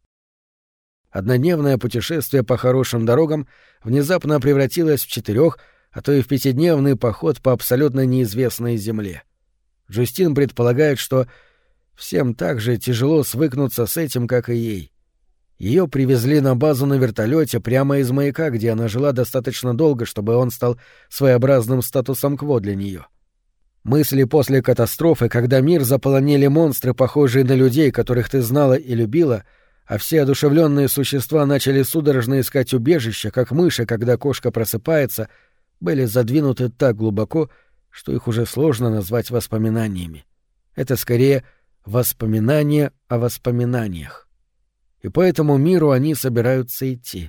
Однодневное путешествие по хорошим дорогам внезапно превратилось в 4, а то и в 5-дневный поход по абсолютно неизвестной земле. Джустин предполагает, что всем так же тяжело свыкнуться с этим, как и ей. Ее привезли на базу на вертолете прямо из маяка, где она жила достаточно долго, чтобы он стал своеобразным статусом-кво для нее. Мысли после катастрофы, когда мир заполонили монстры, похожие на людей, которых ты знала и любила, а все одушевленные существа начали судорожно искать убежище, как мыши, когда кошка просыпается, были задвинуты так глубоко, что их уже сложно назвать воспоминаниями. Это скорее воспоминания о воспоминаниях. И по этому миру они собираются идти.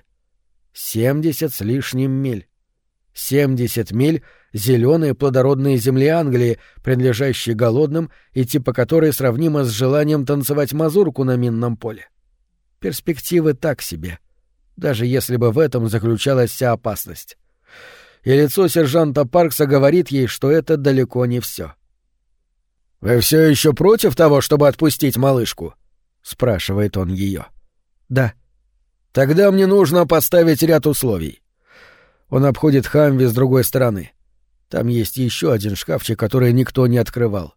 70 с лишним миль. 70 миль зеленой плодородной земли Англии, принадлежащей голодным и типа которой сравнима с желанием танцевать мазурку на минном поле. Перспективы так себе, даже если бы в этом заключалась вся опасность. И лицо сержанта Паркса говорит ей, что это далеко не все. «Вы все еще против того, чтобы отпустить малышку?» — спрашивает он ее. «Да». «Тогда мне нужно поставить ряд условий». Он обходит Хамви с другой стороны. Там есть еще один шкафчик, который никто не открывал.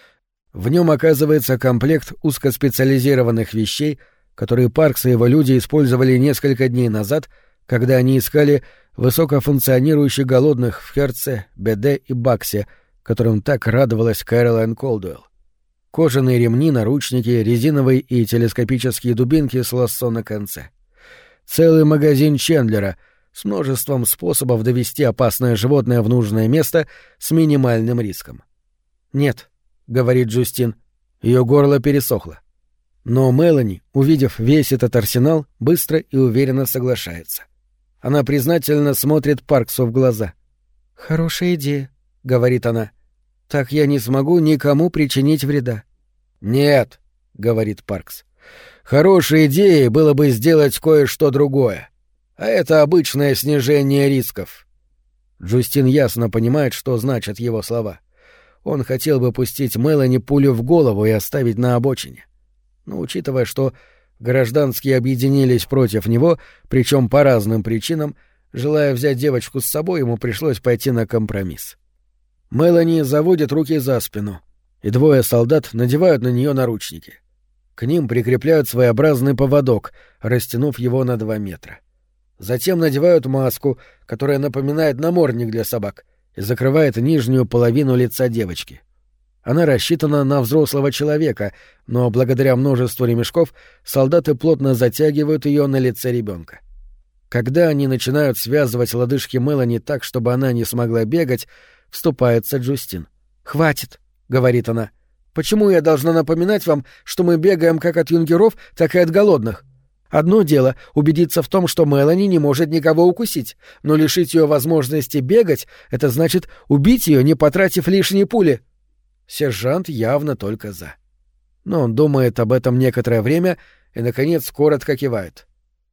В нем оказывается комплект узкоспециализированных вещей, которые Паркс и его люди использовали несколько дней назад, когда они искали высокофункционирующих голодных в Херце, Беде и Баксе, которым так радовалась Кэролайн Колдуэлл. Кожаные ремни, наручники, резиновые и телескопические дубинки с лассо на конце. Целый магазин Чендлера с множеством способов довести опасное животное в нужное место с минимальным риском. «Нет», — говорит Джустин, ее горло пересохло. Но Мелани, увидев весь этот арсенал, быстро и уверенно соглашается. Она признательно смотрит Парксу в глаза. «Хорошая идея», — говорит она. «Так я не смогу никому причинить вреда». «Нет», — говорит Паркс. «Хорошей идеей было бы сделать кое-что другое. А это обычное снижение рисков». Джустин ясно понимает, что значат его слова. Он хотел бы пустить Мелани пулю в голову и оставить на обочине. Но учитывая, что гражданские объединились против него, причем по разным причинам, желая взять девочку с собой, ему пришлось пойти на компромисс. Мелани заводит руки за спину, и 2 солдат надевают на нее наручники. К ним прикрепляют своеобразный поводок, растянув его на 2 метра. Затем надевают маску, которая напоминает намордник для собак, и закрывает нижнюю половину лица девочки. Она рассчитана на взрослого человека, но благодаря множеству ремешков солдаты плотно затягивают ее на лице ребенка. Когда они начинают связывать лодыжки Мелани так, чтобы она не смогла бегать, вступается Джустин. «Хватит», — говорит она. «Почему я должна напоминать вам, что мы бегаем как от юнгеров, так и от голодных? Одно дело — убедиться в том, что Мелани не может никого укусить, но лишить ее возможности бегать — это значит убить ее, не потратив лишние пули». Сержант явно только за. Но он думает об этом некоторое время и, наконец, коротко кивает.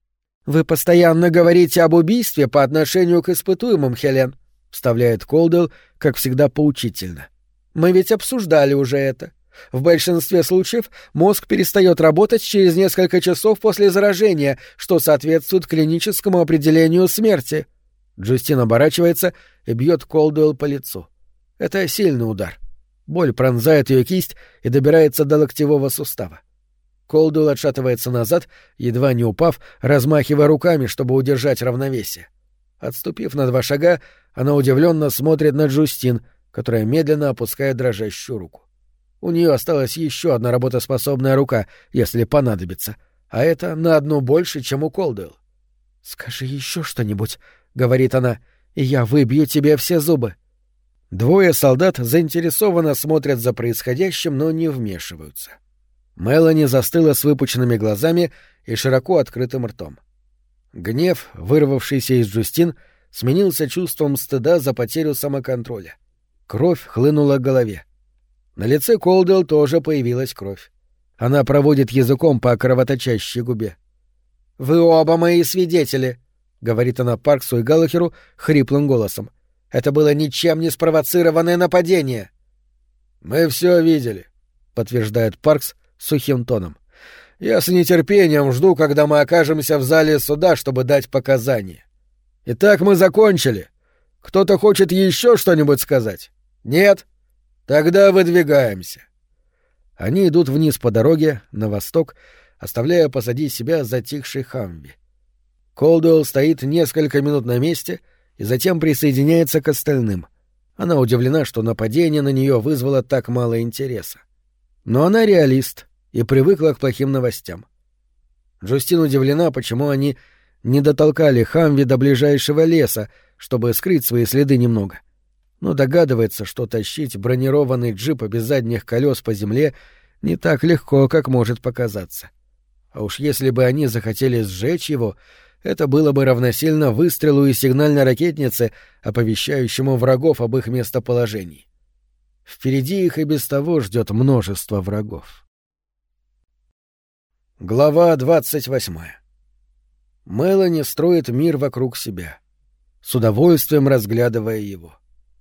«Вы постоянно говорите об убийстве по отношению к испытуемым, Хелен», — вставляет Колдуэлл, как всегда, поучительно. «Мы ведь обсуждали уже это. В большинстве случаев мозг перестает работать через несколько часов после заражения, что соответствует клиническому определению смерти». Джустин оборачивается и бьет Колдуэлл по лицу. Это сильный удар. Боль пронзает ее кисть и добирается до локтевого сустава. Колдуэлл отшатывается назад, едва не упав, размахивая руками, чтобы удержать равновесие. Отступив на 2 шага, она удивленно смотрит на Джустин, которая медленно опускает дрожащую руку. У нее осталась еще одна работоспособная рука, если понадобится, а это на одну больше, чем у Колдуэлл. «Скажи еще что-нибудь», — говорит она, — «и я выбью тебе все зубы». Двое солдат заинтересованно смотрят за происходящим, но не вмешиваются. Мелани застыла с выпученными глазами и широко открытым ртом. Гнев, вырвавшийся из Джустин, сменился чувством стыда за потерю самоконтроля. Кровь хлынула к голове. На лице Колдуэлл тоже появилась кровь. Она проводит языком по кровоточащей губе. «Вы оба мои свидетели», — говорит она Парксу и Галлахеру хриплым голосом. «Это было ничем не спровоцированное нападение». «Мы все видели», — подтверждает Паркс сухим тоном. «Я с нетерпением жду, когда мы окажемся в зале суда, чтобы дать показания. Итак, мы закончили. Кто-то хочет еще что-нибудь сказать? Нет? Тогда выдвигаемся». Они идут вниз по дороге, на восток, оставляя позади себя затихший Хамви. Колдуэлл стоит несколько минут на месте и затем присоединяется к остальным. Она удивлена, что нападение на нее вызвало так мало интереса. Но она реалист и привыкла к плохим новостям. Джустин удивлена, почему они не дотолкали Хамви до ближайшего леса, чтобы скрыть свои следы немного. Но догадывается, что тащить бронированный джип без задних колес по земле не так легко, как может показаться. А уж если бы они захотели сжечь его, это было бы равносильно выстрелу из сигнальной ракетницы, оповещающему врагов об их местоположении. Впереди их и без того ждет множество врагов. Глава 28. Мелани строит мир вокруг себя, с удовольствием разглядывая его.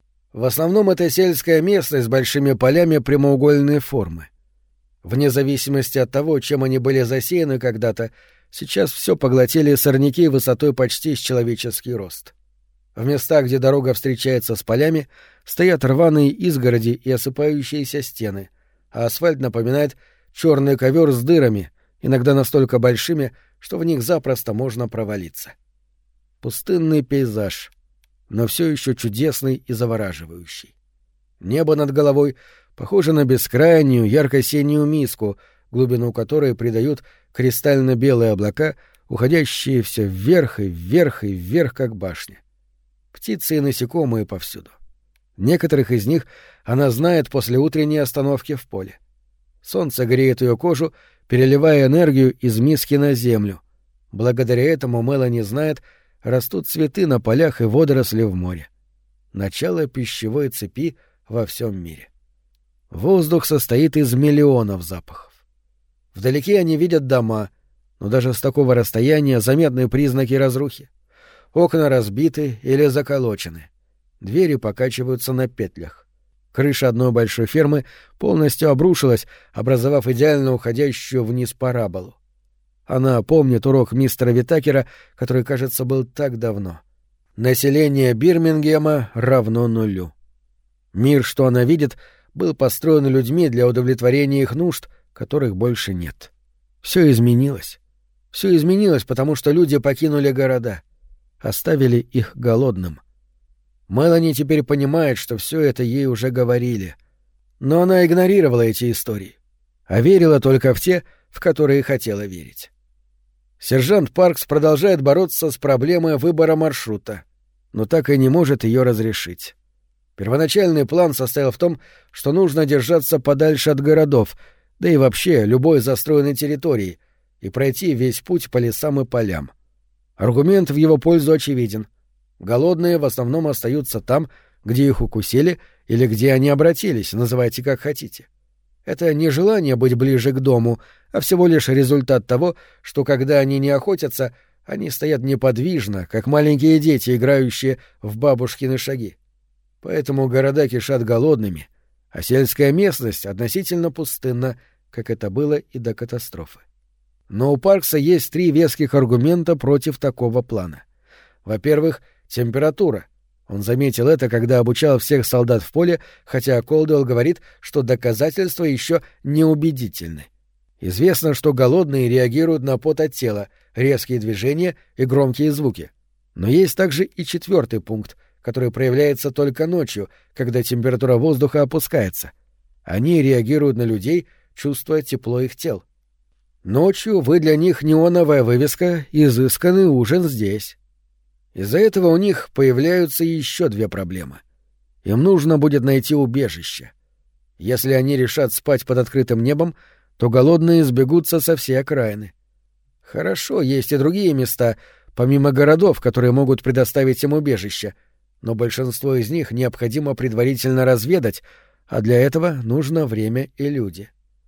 В основном это сельская местность с большими полями прямоугольной формы. Вне зависимости от того, чем они были засеяны когда-то, сейчас все поглотили сорняки высотой почти с человеческий рост. В местах, где дорога встречается с полями, стоят рваные изгороди и осыпающиеся стены, а асфальт напоминает черный ковер с дырами, иногда настолько большими, что в них запросто можно провалиться. Пустынный пейзаж, но все еще чудесный и завораживающий. Небо над головой похоже на бескрайнюю ярко-синюю миску, глубину которой придают кристально-белые облака, уходящие все вверх и вверх и вверх, как башня. Птицы и насекомые повсюду. Некоторых из них она знает после утренней остановки в поле. Солнце греет ее кожу, переливая энергию из миски на землю. Благодаря этому Мелани знает, растут цветы на полях и водоросли в море. Начало пищевой цепи во всем мире. Воздух состоит из миллионов запахов. Вдалеке они видят дома, но даже с такого расстояния заметны признаки разрухи. Окна разбиты или заколочены. Двери покачиваются на петлях. Крыша одной большой фермы полностью обрушилась, образовав идеально уходящую вниз параболу. Она помнит урок мистера Витакера, который, кажется, был так давно. Население Бирмингема равно нулю. Мир, что она видит, был построен людьми для удовлетворения их нужд, которых больше нет. Все изменилось. Все изменилось, потому что люди покинули города, оставили их голодным. Мелани теперь понимает, что все это ей уже говорили. Но она игнорировала эти истории, а верила только в те, в которые хотела верить. Сержант Паркс продолжает бороться с проблемой выбора маршрута, но так и не может ее разрешить. Первоначальный план состоял в том, что нужно держаться подальше от городов, да и вообще любой застроенной территории, и пройти весь путь по лесам и полям. Аргумент в его пользу очевиден. Голодные в основном остаются там, где их укусили или где они обратились, называйте как хотите. Это не желание быть ближе к дому, а всего лишь результат того, что когда они не охотятся, они стоят неподвижно, как маленькие дети, играющие в бабушкины шаги. Поэтому города кишат голодными, а сельская местность относительно пустынна, как это было и до катастрофы. Но у Паркса есть 3 веских аргумента против такого плана. Во-первых, температура. Он заметил это, когда обучал всех солдат в поле, хотя Колдуэлл говорит, что доказательства еще неубедительны. Известно, что голодные реагируют на пот от тела, резкие движения и громкие звуки. Но есть также и 4-й пункт, который проявляется только ночью, когда температура воздуха опускается. Они реагируют на людей, чувствуя тепло их тел. Ночью вы для них неоновая вывеска, изысканный ужин здесь. Из-за этого у них появляются еще две проблемы. Им нужно будет найти убежище. Если они решат спать под открытым небом, то голодные сбегутся со всей окраины. Хорошо, есть и другие места, помимо городов, которые могут предоставить им убежище, но большинство из них необходимо предварительно разведать, а для этого нужно время и люди.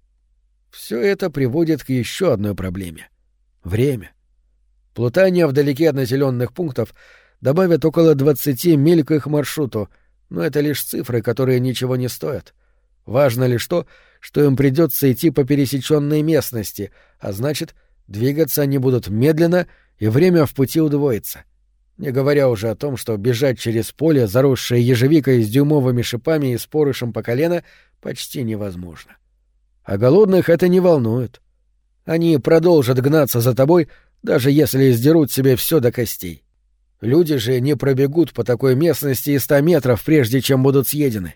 Все это приводит к еще одной проблеме — время. Плутания вдалеке от населенных пунктов добавят около 20 миль к их маршруту, но это лишь цифры, которые ничего не стоят. Важно лишь то, что им придется идти по пересеченной местности, а значит, двигаться они будут медленно, и время в пути удвоится. Не говоря уже о том, что бежать через поле, заросшее ежевикой с дюймовыми шипами и спорышем по колено, почти невозможно. А голодных это не волнует. Они продолжат гнаться за тобой, даже если издерут себе все до костей. Люди же не пробегут по такой местности и 100 метров, прежде чем будут съедены.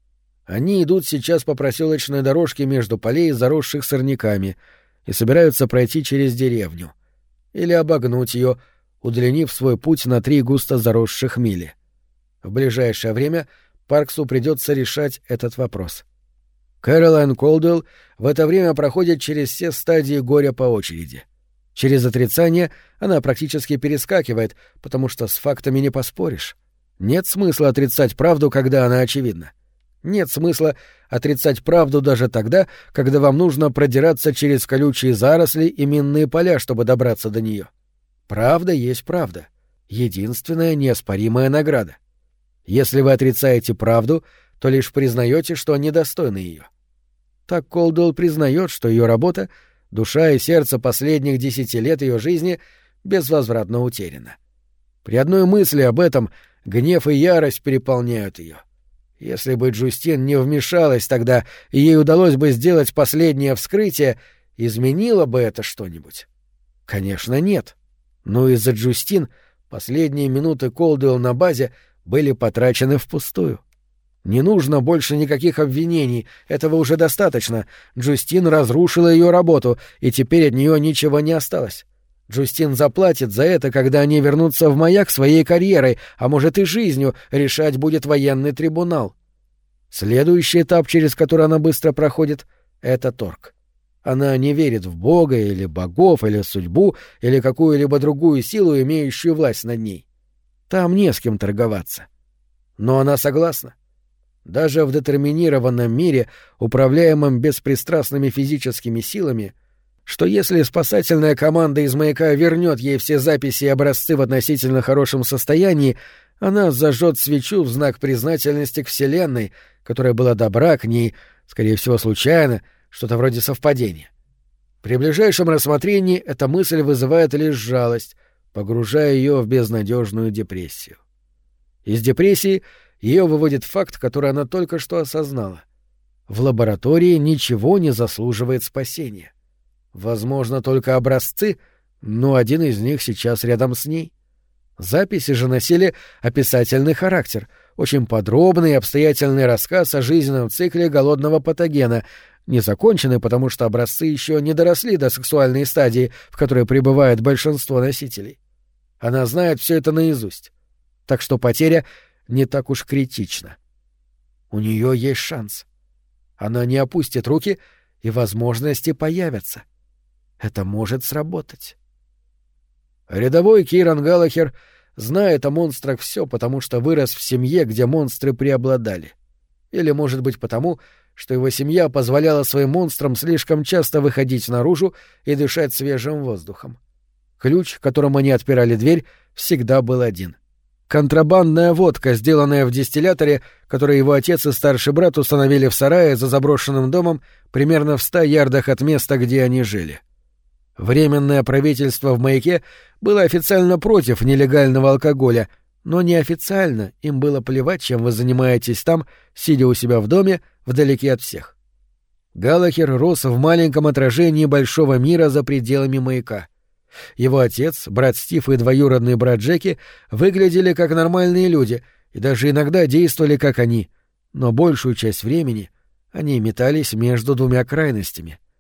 Они идут сейчас по проселочной дорожке между полей, заросших сорняками, и собираются пройти через деревню. Или обогнуть ее, удлинив свой путь на 3 густо заросших мили. В ближайшее время Парксу придется решать этот вопрос. Кэролайн Колдуэлл в это время проходит через все стадии горя по очереди. Через отрицание она практически перескакивает, потому что с фактами не поспоришь. Нет смысла отрицать правду, когда она очевидна. Нет смысла отрицать правду даже тогда, когда вам нужно продираться через колючие заросли и минные поля, чтобы добраться до нее. Правда есть правда. Единственная неоспоримая награда. Если вы отрицаете правду, то лишь признаете, что недостойны ее. Так Колдуэлл признает, что ее работа, душа и сердце последних 10 лет ее жизни безвозвратно утеряна. При одной мысли об этом гнев и ярость переполняют ее. Если бы Джустин не вмешалась тогда, и ей удалось бы сделать последнее вскрытие, изменило бы это что-нибудь? Конечно, нет. Но из-за Джустин последние минуты Колдуэлл на базе были потрачены впустую. Не нужно больше никаких обвинений, этого уже достаточно. Джустин разрушила ее работу, и теперь от нее ничего не осталось. Джустин заплатит за это, когда они вернутся в маяк своей карьерой, а может и жизнью, решать будет военный трибунал. Следующий этап, через который она быстро проходит, — это торг. Она не верит в Бога или богов, или судьбу, или какую-либо другую силу, имеющую власть над ней. Там не с кем торговаться. Но она согласна. Даже в детерминированном мире, управляемом беспристрастными физическими силами, что если спасательная команда из маяка вернет ей все записи и образцы в относительно хорошем состоянии, она зажжет свечу в знак признательности к Вселенной, которая была добра к ней, скорее всего, случайно, что-то вроде совпадения. При ближайшем рассмотрении эта мысль вызывает лишь жалость, погружая ее в безнадежную депрессию. Из депрессии ее выводит факт, который она только что осознала. В лаборатории ничего не заслуживает спасения. Возможно, только образцы, но один из них сейчас рядом с ней. Записи же носили описательный характер, очень подробный и обстоятельный рассказ о жизненном цикле голодного патогена, незаконченный, потому что образцы еще не доросли до сексуальной стадии, в которой пребывает большинство носителей. Она знает все это наизусть. Так что потеря не так уж критична. У нее есть шанс. Она не опустит руки, и возможности появятся. Это может сработать. Рядовой Киран Галлахер знает о монстрах все, потому что вырос в семье, где монстры преобладали. Или, может быть, потому, что его семья позволяла своим монстрам слишком часто выходить наружу и дышать свежим воздухом. Ключ, которым они отпирали дверь, всегда был один. Контрабандная водка, сделанная в дистилляторе, который его отец и старший брат установили в сарае за заброшенным домом примерно в 100 ярдах от места, где они жили. Временное правительство в маяке было официально против нелегального алкоголя, но неофициально им было плевать, чем вы занимаетесь там, сидя у себя в доме, вдалеке от всех. Галлахер рос в маленьком отражении большого мира за пределами маяка. Его отец, брат Стив и двоюродный брат Джеки выглядели как нормальные люди и даже иногда действовали как они, но большую часть времени они метались между двумя крайностями.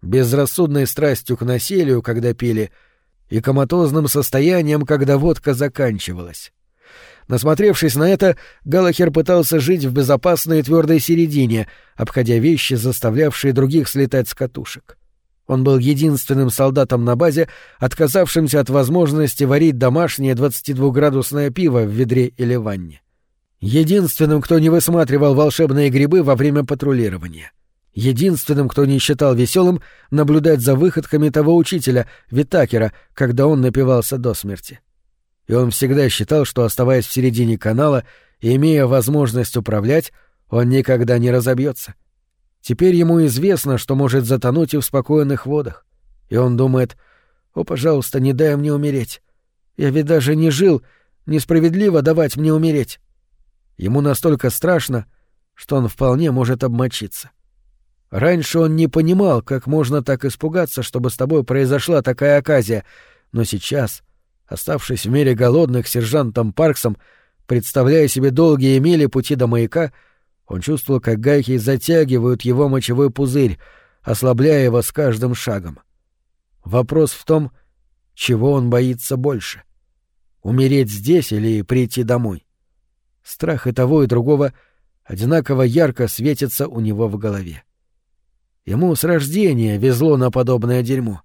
безрассудной страстью к насилию, когда пили, и коматозным состоянием, когда водка заканчивалась. Насмотревшись на это, Галлахер пытался жить в безопасной и твердой середине, обходя вещи, заставлявшие других слетать с катушек. Он был единственным солдатом на базе, отказавшимся от возможности варить домашнее 22-градусное пиво в ведре или ванне. Единственным, кто не высматривал волшебные грибы во время патрулирования. Единственным, кто не считал веселым наблюдать за выходками того учителя, Витакера, когда он напивался до смерти. И он всегда считал, что, оставаясь в середине канала и имея возможность управлять, он никогда не разобьется. Теперь ему известно, что может затонуть и в спокойных водах. И он думает: «О, пожалуйста, не дай мне умереть. Я ведь даже не жил, несправедливо давать мне умереть». Ему настолько страшно, что он вполне может обмочиться. Раньше он не понимал, как можно так испугаться, чтобы с тобой произошла такая оказия, но сейчас, оставшись в мире голодных сержантом Парксом, представляя себе долгие мили пути до маяка, он чувствовал, как гайки затягивают его мочевой пузырь, ослабляя его с каждым шагом. Вопрос в том, чего он боится больше — умереть здесь или прийти домой. Страх и того, и другого одинаково ярко светится у него в голове. Ему с рождения везло на подобное дерьмо.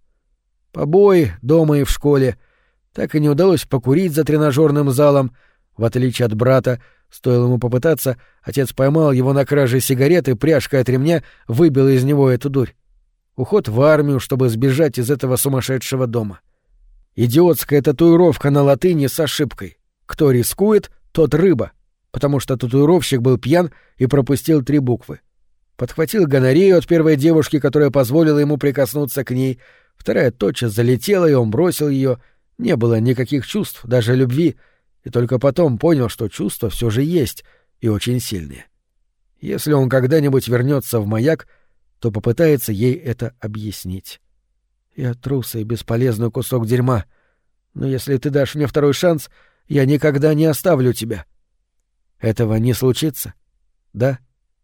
Побои дома и в школе. Так и не удалось покурить за тренажерным залом. В отличие от брата, стоило ему попытаться, отец поймал его на краже сигарет и пряжкой от ремня выбил из него эту дурь. Уход в армию, чтобы сбежать из этого сумасшедшего дома. Идиотская татуировка на латыни с ошибкой. Кто рискует, тот рыба, потому что татуировщик был пьян и пропустил 3 буквы. Подхватил гонорею от первой девушки, которая позволила ему прикоснуться к ней. Вторая тотчас залетела, и он бросил ее. Не было никаких чувств, даже любви, и только потом понял, что чувства все же есть, и очень сильные. Если он когда-нибудь вернется в маяк, то попытается ей это объяснить. «Я трус и бесполезный кусок дерьма, но если ты дашь мне второй шанс, я никогда не оставлю тебя». Этого не случится, да?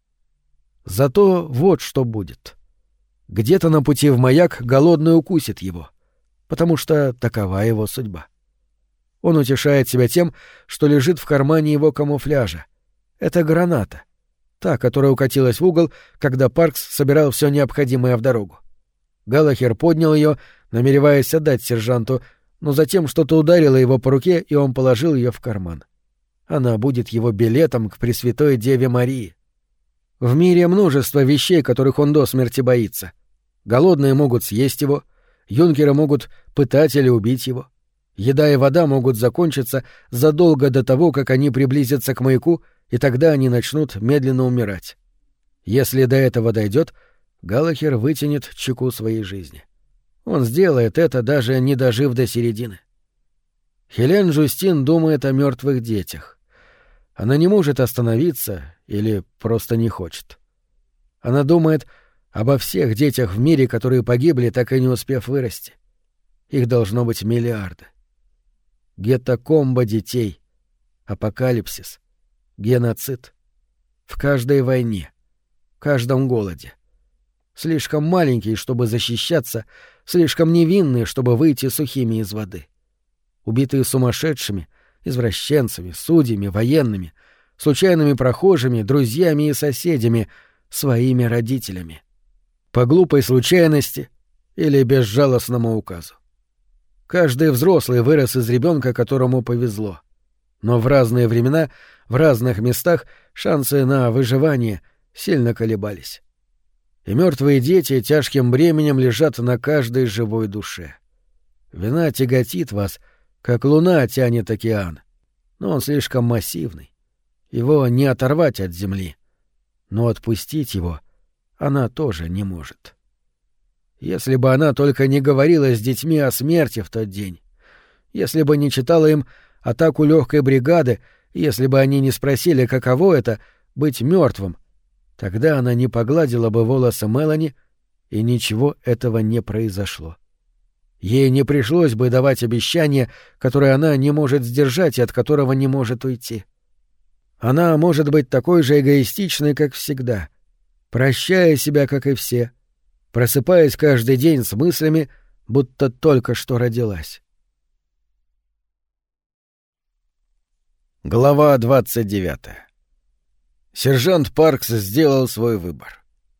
Зато вот что будет. Где-то на пути в маяк голодный укусит его, потому что такова его судьба. Он утешает себя тем, что лежит в кармане его камуфляжа. Это граната, та, которая укатилась в угол, когда Паркс собирал все необходимое в дорогу. Галлахер поднял ее, намереваясь отдать сержанту, но затем что-то ударило его по руке, и он положил ее в карман. Она будет его билетом к Пресвятой Деве Марии. В мире множество вещей, которых он до смерти боится. Голодные могут съесть его, юнкеры могут пытать или убить его. Еда и вода могут закончиться задолго до того, как они приблизятся к маяку, и тогда они начнут медленно умирать. Если до этого дойдет, Галлахер вытянет чеку своей жизни. Он сделает это, даже не дожив до середины. Хелен Жюстин думает о мертвых детях. Она не может остановиться или просто не хочет. Она думает обо всех детях в мире, которые погибли, так и не успев вырасти. Их должно быть миллиарды. Гетокомба детей, апокалипсис, геноцид. В каждой войне, в каждом голоде. Слишком маленькие, чтобы защищаться, слишком невинные, чтобы выйти сухими из воды. Убитые сумасшедшими, извращенцами, судьями, военными, случайными прохожими, друзьями и соседями, своими родителями. По глупой случайности или безжалостному указу. Каждый взрослый вырос из ребенка, которому повезло. Но в разные времена, в разных местах шансы на выживание сильно колебались. И мертвые дети тяжким бременем лежат на каждой живой душе. Вина тяготит вас, как луна тянет океан. Но он слишком массивный. Его не оторвать от земли. Но отпустить его она тоже не может. Если бы она только не говорила с детьми о смерти в тот день, если бы не читала им «Атаку легкой бригады», если бы они не спросили, каково это — быть мертвым, тогда она не погладила бы волосы Мелани, и ничего этого не произошло. Ей не пришлось бы давать обещание, которое она не может сдержать и от которого не может уйти. Она может быть такой же эгоистичной, как всегда, прощая себя, как и все, просыпаясь каждый день с мыслями, будто только что родилась. Глава 29. Сержант Паркс сделал свой выбор.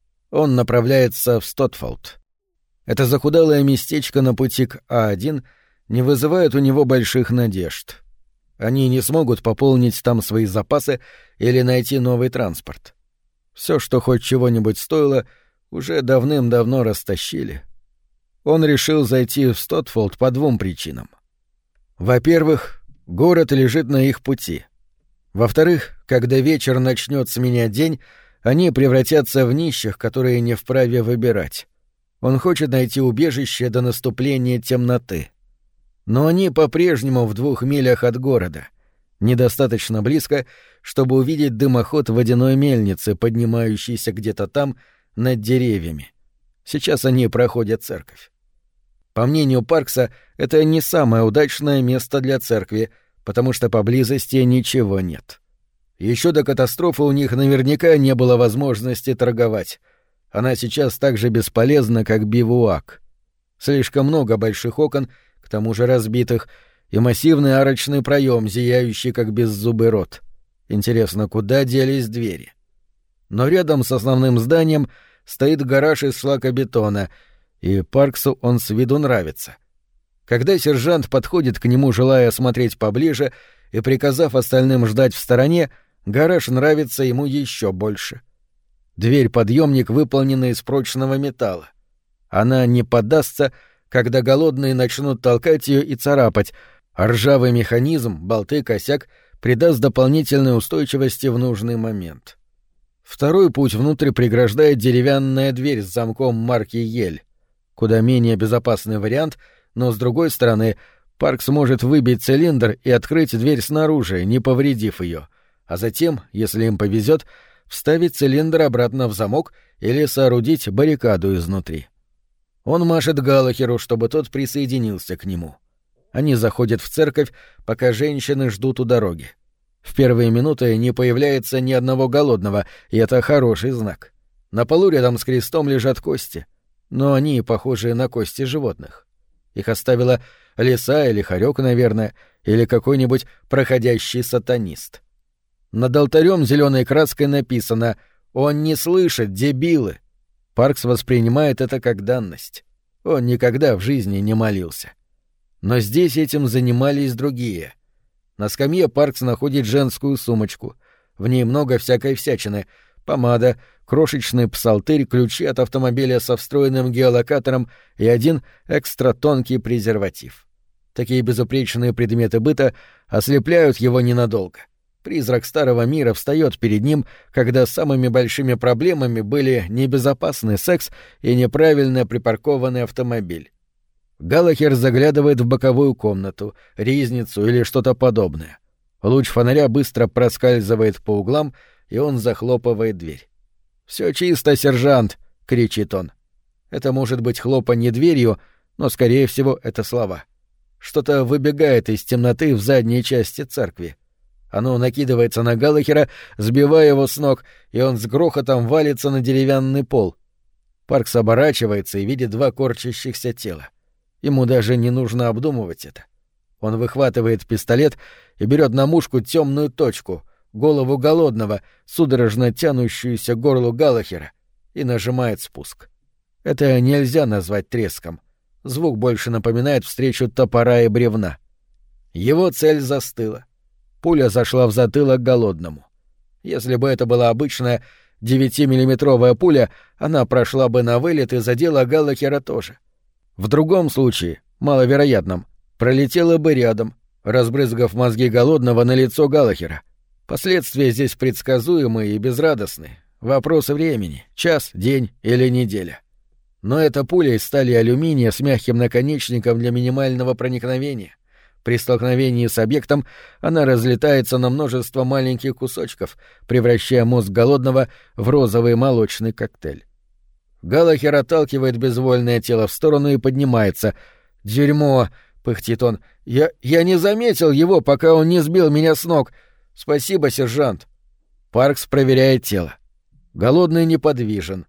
Он направляется в Стотфолд. Это захудалое местечко на пути к А1 не вызывает у него больших надежд. Они не смогут пополнить там свои запасы или найти новый транспорт. Все, что хоть чего-нибудь стоило, уже давным-давно растащили. Он решил зайти в Стотфолд по двум причинам. Во-первых, город лежит на их пути. Во-вторых, когда вечер начнет сменять день, они превратятся в нищих, которые не вправе выбирать. Он хочет найти убежище до наступления темноты. Но они по-прежнему в 2 милях от города, недостаточно близко, чтобы увидеть дымоход водяной мельницы, поднимающийся где-то там над деревьями. Сейчас они проходят церковь. По мнению Паркса, это не самое удачное место для церкви, потому что поблизости ничего нет. Еще до катастрофы у них наверняка не было возможности торговать. Она сейчас так же бесполезна, как бивуак. Слишком много больших окон, к тому же разбитых, и массивный арочный проем, зияющий как беззубый рот. Интересно, куда делись двери? Но рядом с основным зданием стоит гараж из шлакобетона, и Парксу он с виду нравится. Когда сержант подходит к нему, желая осмотреть поближе, и приказав остальным ждать в стороне, гараж нравится ему еще больше. Дверь-подъемник выполнена из прочного металла. Она не поддастся, когда голодные начнут толкать ее и царапать, а ржавый механизм, болты, косяк придаст дополнительной устойчивости в нужный момент. Второй путь внутрь преграждает деревянная дверь с замком марки «Ель». Куда менее безопасный вариант, но, с другой стороны, Паркс может выбить цилиндр и открыть дверь снаружи, не повредив ее, а затем, если им повезет, вставить цилиндр обратно в замок или соорудить баррикаду изнутри. Он машет Галлахеру, чтобы тот присоединился к нему. Они заходят в церковь, пока женщины ждут у дороги. В первые минуты не появляется ни одного голодного, и это хороший знак. На полу рядом с крестом лежат кости, но они похожи на кости животных. Их оставила лиса или хорек, наверное, или какой-нибудь проходящий сатанист. Над алтарем зеленой краской написано «Он не слышит, дебилы». Паркс воспринимает это как данность. Он никогда в жизни не молился. Но здесь этим занимались другие. На скамье Паркс находит женскую сумочку. В ней много всякой всячины. Помада, крошечный псалтырь, ключи от автомобиля со встроенным геолокатором и один экстра тонкий презерватив. Такие безупречные предметы быта ослепляют его ненадолго. Призрак старого мира встает перед ним, когда самыми большими проблемами были небезопасный секс и неправильно припаркованный автомобиль. Галлахер заглядывает в боковую комнату, ризницу или что-то подобное. Луч фонаря быстро проскальзывает по углам, и он захлопывает дверь. «Все чисто, сержант!» — кричит он. Это может быть хлопанье дверью, но, скорее всего, это слова. Что-то выбегает из темноты в задней части церкви. Оно накидывается на Галлахера, сбивая его с ног, и он с грохотом валится на деревянный пол. Паркс оборачивается и видит 2 корчащихся тела. Ему даже не нужно обдумывать это. Он выхватывает пистолет и берет на мушку темную точку, голову голодного, судорожно тянущуюся к горлу Галлахера, и нажимает спуск. Это нельзя назвать треском. Звук больше напоминает встречу топора и бревна. Его цель застыла. Пуля зашла в затылок голодному. Если бы это была обычная 9-миллиметровая пуля, она прошла бы на вылет и задела Галлахера тоже. В другом случае, маловероятном, пролетела бы рядом, разбрызгав мозги голодного на лицо Галлахера. Последствия здесь предсказуемые и безрадостны. Вопрос времени — час, день или неделя. Но эта пуля из стали и алюминия с мягким наконечником для минимального проникновения. При столкновении с объектом она разлетается на множество маленьких кусочков, превращая мозг голодного в розовый молочный коктейль. Галлахер отталкивает безвольное тело в сторону и поднимается. «Дерьмо!» — пыхтит он. «Я не заметил его, пока он не сбил меня с ног. Спасибо, сержант!» Паркс проверяет тело. Голодный неподвижен.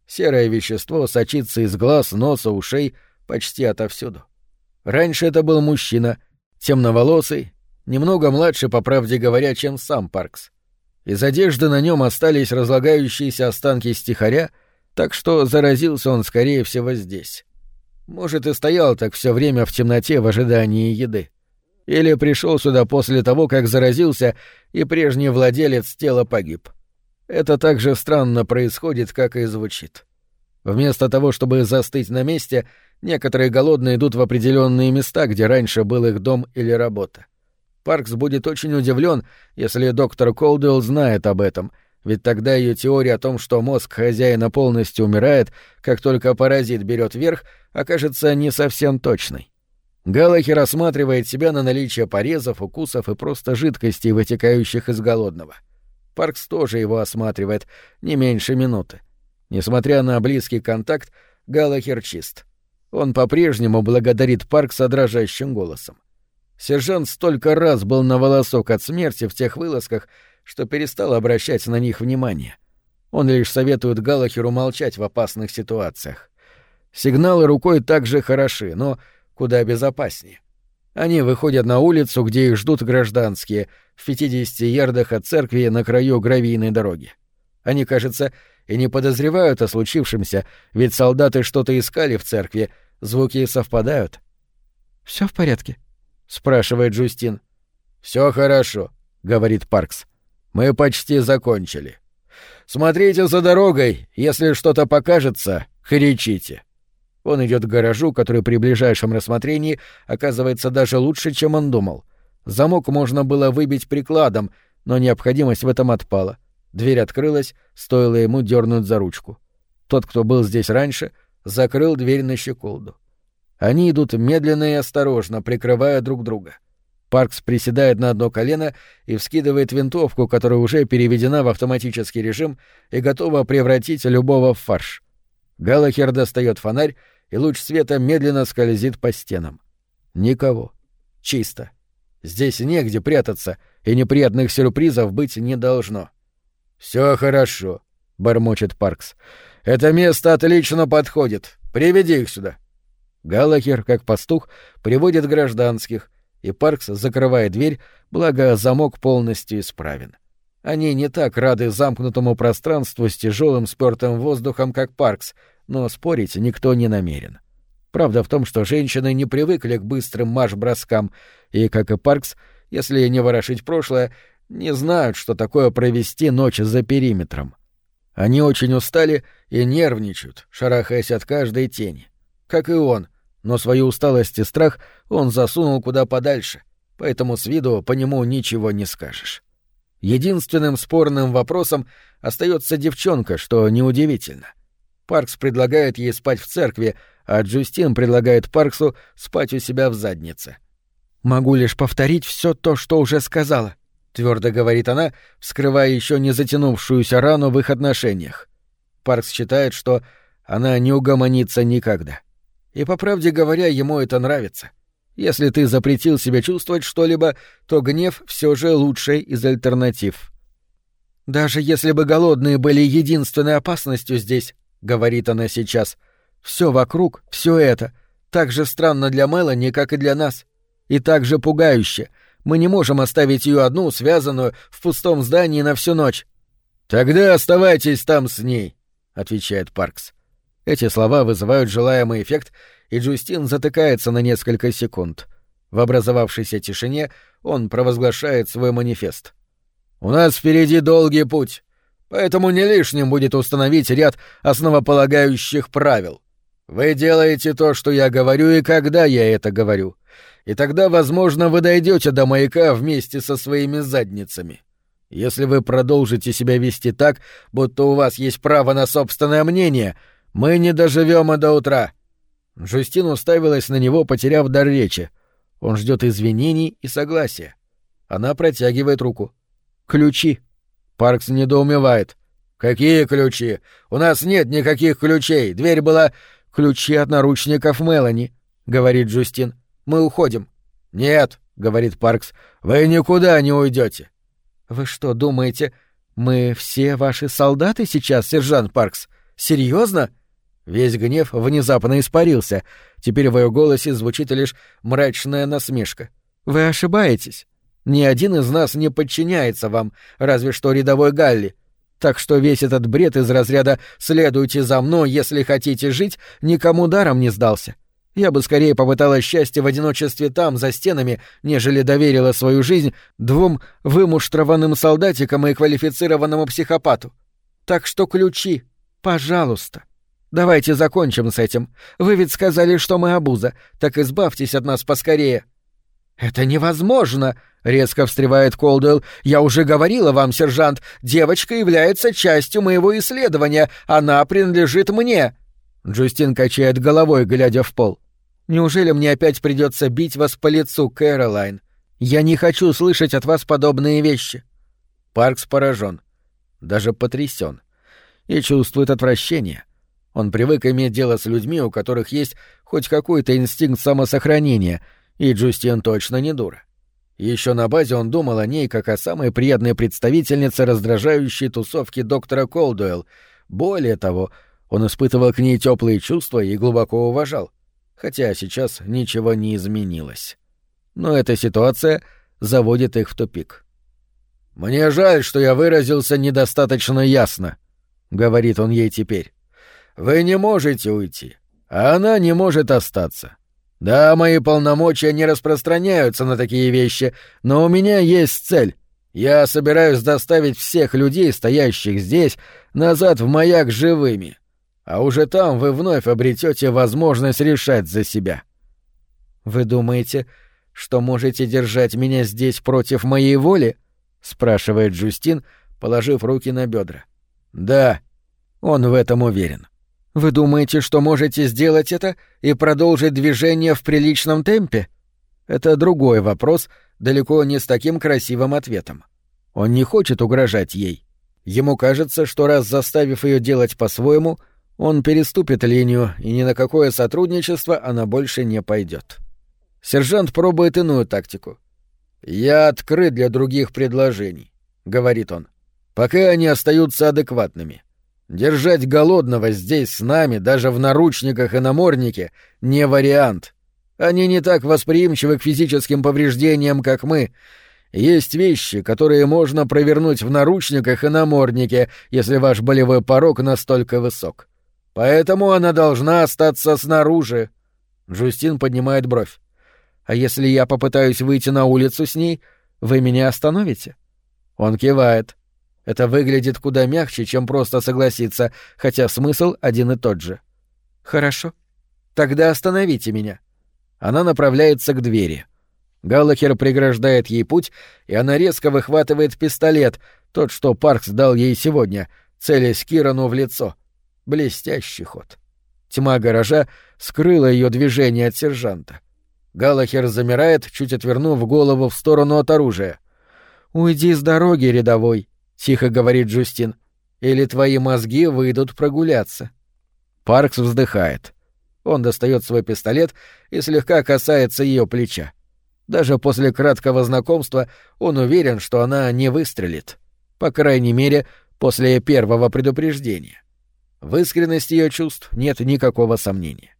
Серое вещество сочится из глаз, носа, ушей, почти отовсюду. Раньше это был мужчина, темноволосый, немного младше, по правде говоря, чем сам Паркс. Из одежды на нем остались разлагающиеся останки стихаря, так что заразился он, скорее всего, здесь. Может, и стоял так все время в темноте в ожидании еды. Или пришел сюда после того, как заразился, и прежний владелец тела погиб. Это так же странно происходит, как и звучит. Вместо того, чтобы застыть на месте, некоторые голодные идут в определенные места, где раньше был их дом или работа. Паркс будет очень удивлен, если доктор Колдуэлл знает об этом, ведь тогда ее теория о том, что мозг хозяина полностью умирает, как только паразит берет верх, окажется не совсем точной. Галлахер осматривает себя на наличие порезов, укусов и просто жидкостей, вытекающих из голодного. Паркс тоже его осматривает, не меньше минуты. Несмотря на близкий контакт, Галлахер чист. Он по-прежнему благодарит Паркса дрожащим голосом. Сержант столько раз был на волосок от смерти в тех вылазках, что перестал обращать на них внимание. Он лишь советует Галлахеру молчать в опасных ситуациях. Сигналы рукой также хороши, но куда безопаснее. Они выходят на улицу, где их ждут гражданские, в 50 ярдах от церкви на краю гравийной дороги. Они, кажется, и не подозревают о случившемся, ведь солдаты что-то искали в церкви, звуки совпадают. «Всё в порядке?» — спрашивает Джустин. «Всё хорошо», — говорит Паркс. «Мы почти закончили. Смотрите за дорогой, если что-то покажется, кричите». Он идет к гаражу, который при ближайшем рассмотрении оказывается даже лучше, чем он думал. Замок можно было выбить прикладом, но необходимость в этом отпала. Дверь открылась, стоило ему дернуть за ручку. Тот, кто был здесь раньше, закрыл дверь на щеколду. Они идут медленно и осторожно, прикрывая друг друга. Паркс приседает на одно колено и вскидывает винтовку, которая уже переведена в автоматический режим и готова превратить любого в фарш. Галлахер достает фонарь, и луч света медленно скользит по стенам. Никого. Чисто. Здесь негде прятаться, и неприятных сюрпризов быть не должно. «Все хорошо», — бормочет Паркс. «Это место отлично подходит. Приведи их сюда». Галлахер, как пастух, приводит гражданских, и Паркс закрывает дверь, благо замок полностью исправен. Они не так рады замкнутому пространству с тяжелым спёртым воздухом, как Паркс, но спорить никто не намерен. Правда в том, что женщины не привыкли к быстрым марш-броскам, и, как и Паркс, если не ворошить прошлое, не знают, что такое провести ночь за периметром. Они очень устали и нервничают, шарахаясь от каждой тени. Как и он, но свою усталость и страх он засунул куда подальше, поэтому с виду по нему ничего не скажешь. Единственным спорным вопросом остается девчонка, что неудивительно. Паркс предлагает ей спать в церкви, а Джустин предлагает Парксу спать у себя в заднице. «Могу лишь повторить все то, что уже сказала», — твердо говорит она, вскрывая еще не затянувшуюся рану в их отношениях. Паркс считает, что она не угомонится никогда. И, по правде говоря, ему это нравится. Если ты запретил себе чувствовать что-либо, то гнев все же лучшая из альтернатив. «Даже если бы голодные были единственной опасностью здесь», — говорит она сейчас, — «все вокруг, все это, так же странно для Мелани, как и для нас. И так же пугающе. Мы не можем оставить ее одну, связанную, в пустом здании на всю ночь». «Тогда оставайтесь там с ней», — отвечает Паркс. Эти слова вызывают желаемый эффект, и Джустин затыкается на несколько секунд. В образовавшейся тишине он провозглашает свой манифест. «У нас впереди долгий путь, поэтому не лишним будет установить ряд основополагающих правил. Вы делаете то, что я говорю, и когда я это говорю. И тогда, возможно, вы дойдете до маяка вместе со своими задницами. Если вы продолжите себя вести так, будто у вас есть право на собственное мнение, мы не доживем и до утра». Джустин уставилась на него, потеряв дар речи. Он ждет извинений и согласия. Она протягивает руку. «Ключи». Паркс недоумевает. «Какие ключи? У нас нет никаких ключей. Дверь была...» «Ключи от наручников Мелани», — говорит Джустин. «Мы уходим». «Нет», — говорит Паркс, — «вы никуда не уйдете». «Вы что, думаете, мы все ваши солдаты сейчас, сержант Паркс? Серьезно? Весь гнев внезапно испарился. Теперь в ее голосе звучит лишь мрачная насмешка. Вы ошибаетесь. Ни один из нас не подчиняется вам, разве что рядовой Галли. Так что весь этот бред из разряда «следуйте за мной, если хотите жить» никому даром не сдался. Я бы скорее попыталась счастье в одиночестве там, за стенами, нежели доверила свою жизнь двум вымуштрованным солдатикам и квалифицированному психопату. Так что ключи, пожалуйста. Давайте закончим с этим. Вы ведь сказали, что мы обуза, так избавьтесь от нас поскорее. «Это невозможно!» — резко встревает Колдуэлл. «Я уже говорила вам, сержант, девочка является частью моего исследования. Она принадлежит мне!» Джустин качает головой, глядя в пол. «Неужели мне опять придется бить вас по лицу, Кэролайн? Я не хочу слышать от вас подобные вещи». Паркс поражен, даже потрясен, и чувствует отвращение. Он привык иметь дело с людьми, у которых есть хоть какой-то инстинкт самосохранения, и Джустин точно не дура. Еще на базе он думал о ней как о самой приятной представительнице раздражающей тусовки доктора Колдуэлл. Более того, он испытывал к ней теплые чувства и глубоко уважал, хотя сейчас ничего не изменилось. Но эта ситуация заводит их в тупик. «Мне жаль, что я выразился недостаточно ясно», — говорит он ей теперь. «Вы не можете уйти, а она не может остаться. Да, мои полномочия не распространяются на такие вещи, но у меня есть цель. Я собираюсь доставить всех людей, стоящих здесь, назад в маяк живыми. А уже там вы вновь обретете возможность решать за себя». «Вы думаете, что можете держать меня здесь против моей воли?» — спрашивает Джустин, положив руки на бедра. «Да, он в этом уверен». «Вы думаете, что можете сделать это и продолжить движение в приличном темпе?» Это другой вопрос, далеко не с таким красивым ответом. Он не хочет угрожать ей. Ему кажется, что раз заставив ее делать по-своему, он переступит линию, и ни на какое сотрудничество она больше не пойдет. Сержант пробует иную тактику. «Я открыт для других предложений», — говорит он, — «пока они остаются адекватными. Держать голодного здесь с нами, даже в наручниках и наморднике, не вариант. Они не так восприимчивы к физическим повреждениям, как мы. Есть вещи, которые можно провернуть в наручниках и наморднике, если ваш болевой порог настолько высок. Поэтому она должна остаться снаружи». Джустин поднимает бровь. «А если я попытаюсь выйти на улицу с ней, вы меня остановите?» Он кивает. Это выглядит куда мягче, чем просто согласиться, хотя смысл один и тот же. «Хорошо. Тогда остановите меня». Она направляется к двери. Галлахер преграждает ей путь, и она резко выхватывает пистолет, тот, что Паркс дал ей сегодня, целясь Кирану в лицо. Блестящий ход. Тьма гаража скрыла ее движение от сержанта. Галлахер замирает, чуть отвернув голову в сторону от оружия. «Уйди с дороги, рядовой», — тихо говорит Джустин, — «или твои мозги выйдут прогуляться». Паркс вздыхает. Он достает свой пистолет и слегка касается ее плеча. Даже после краткого знакомства он уверен, что она не выстрелит. По крайней мере, после первого предупреждения. В искренности ее чувств нет никакого сомнения.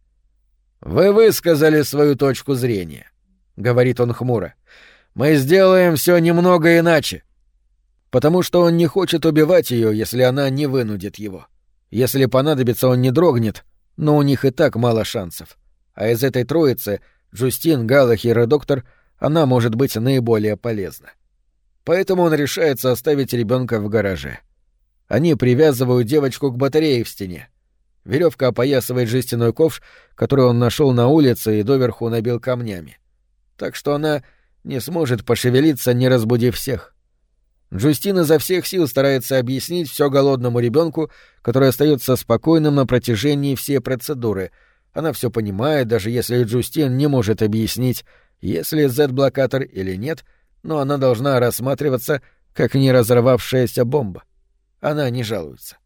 «Вы высказали свою точку зрения», — говорит он хмуро. «Мы сделаем все немного иначе». Потому что он не хочет убивать ее, если она не вынудит его. Если понадобится, он не дрогнет, но у них и так мало шансов. А из этой троицы — Джустин, Галлахер и доктор — она может быть наиболее полезна. Поэтому он решается оставить ребенка в гараже. Они привязывают девочку к батарее в стене. Веревка опоясывает жестяной ковш, который он нашел на улице и доверху набил камнями. Так что она не сможет пошевелиться, не разбудив всех. Джустин изо всех сил старается объяснить все голодному ребенку, который остается спокойным на протяжении всей процедуры. Она все понимает, даже если Джустин не может объяснить, есть ли Z-блокатор или нет, но она должна рассматриваться как не разорвавшаяся бомба. Она не жалуется.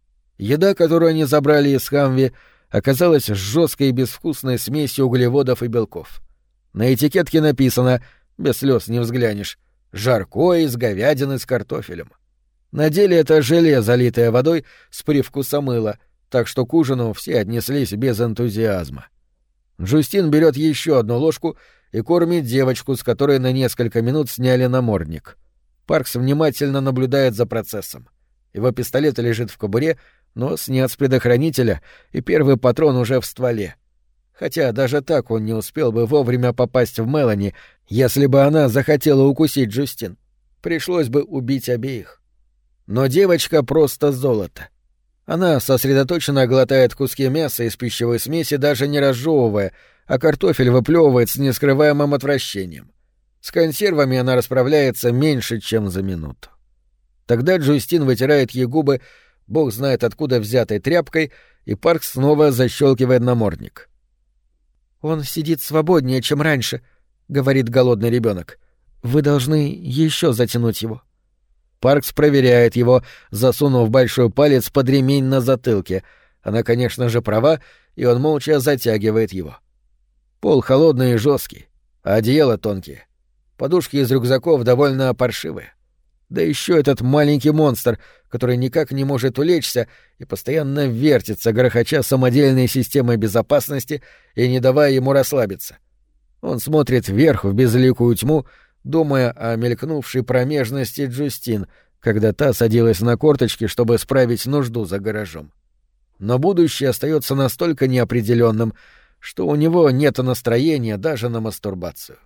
Еда, которую они забрали из Хамви, оказалась жесткой и безвкусной смесью углеводов и белков. На этикетке написано, без слез не взглянешь, «Жаркое из говядины с картофелем». На деле это желе, залитое водой с привкусом мыла, так что к ужину все отнеслись без энтузиазма. Джустин берет еще одну ложку и кормит девочку, с которой на несколько минут сняли намордник. Паркс внимательно наблюдает за процессом. Его пистолет лежит в кобуре, но снят с предохранителя, и первый патрон уже в стволе. Хотя даже так он не успел бы вовремя попасть в Мелани, если бы она захотела укусить Джустин. Пришлось бы убить обеих. Но девочка просто золото. Она сосредоточенно глотает куски мяса из пищевой смеси, даже не разжевывая, а картофель выплевывает с нескрываемым отвращением. С консервами она расправляется меньше, чем за минуту. Тогда Джустин вытирает ей губы, бог знает откуда взятой тряпкой, и Паркс снова защелкивает намордник. «Он сидит свободнее, чем раньше», — говорит голодный ребенок. «Вы должны еще затянуть его». Паркс проверяет его, засунув большой палец под ремень на затылке. Она, конечно же, права, и он молча затягивает его. Пол холодный и жесткий, а одеяла тонкие. Подушки из рюкзаков довольно паршивые. Да еще этот маленький монстр, который никак не может улечься и постоянно вертится, грохоча самодельной системой безопасности и не давая ему расслабиться. Он смотрит вверх в безликую тьму, думая о мелькнувшей промежности Джустин, когда та садилась на корточки, чтобы справить нужду за гаражом. Но будущее остается настолько неопределенным, что у него нет настроения даже на мастурбацию.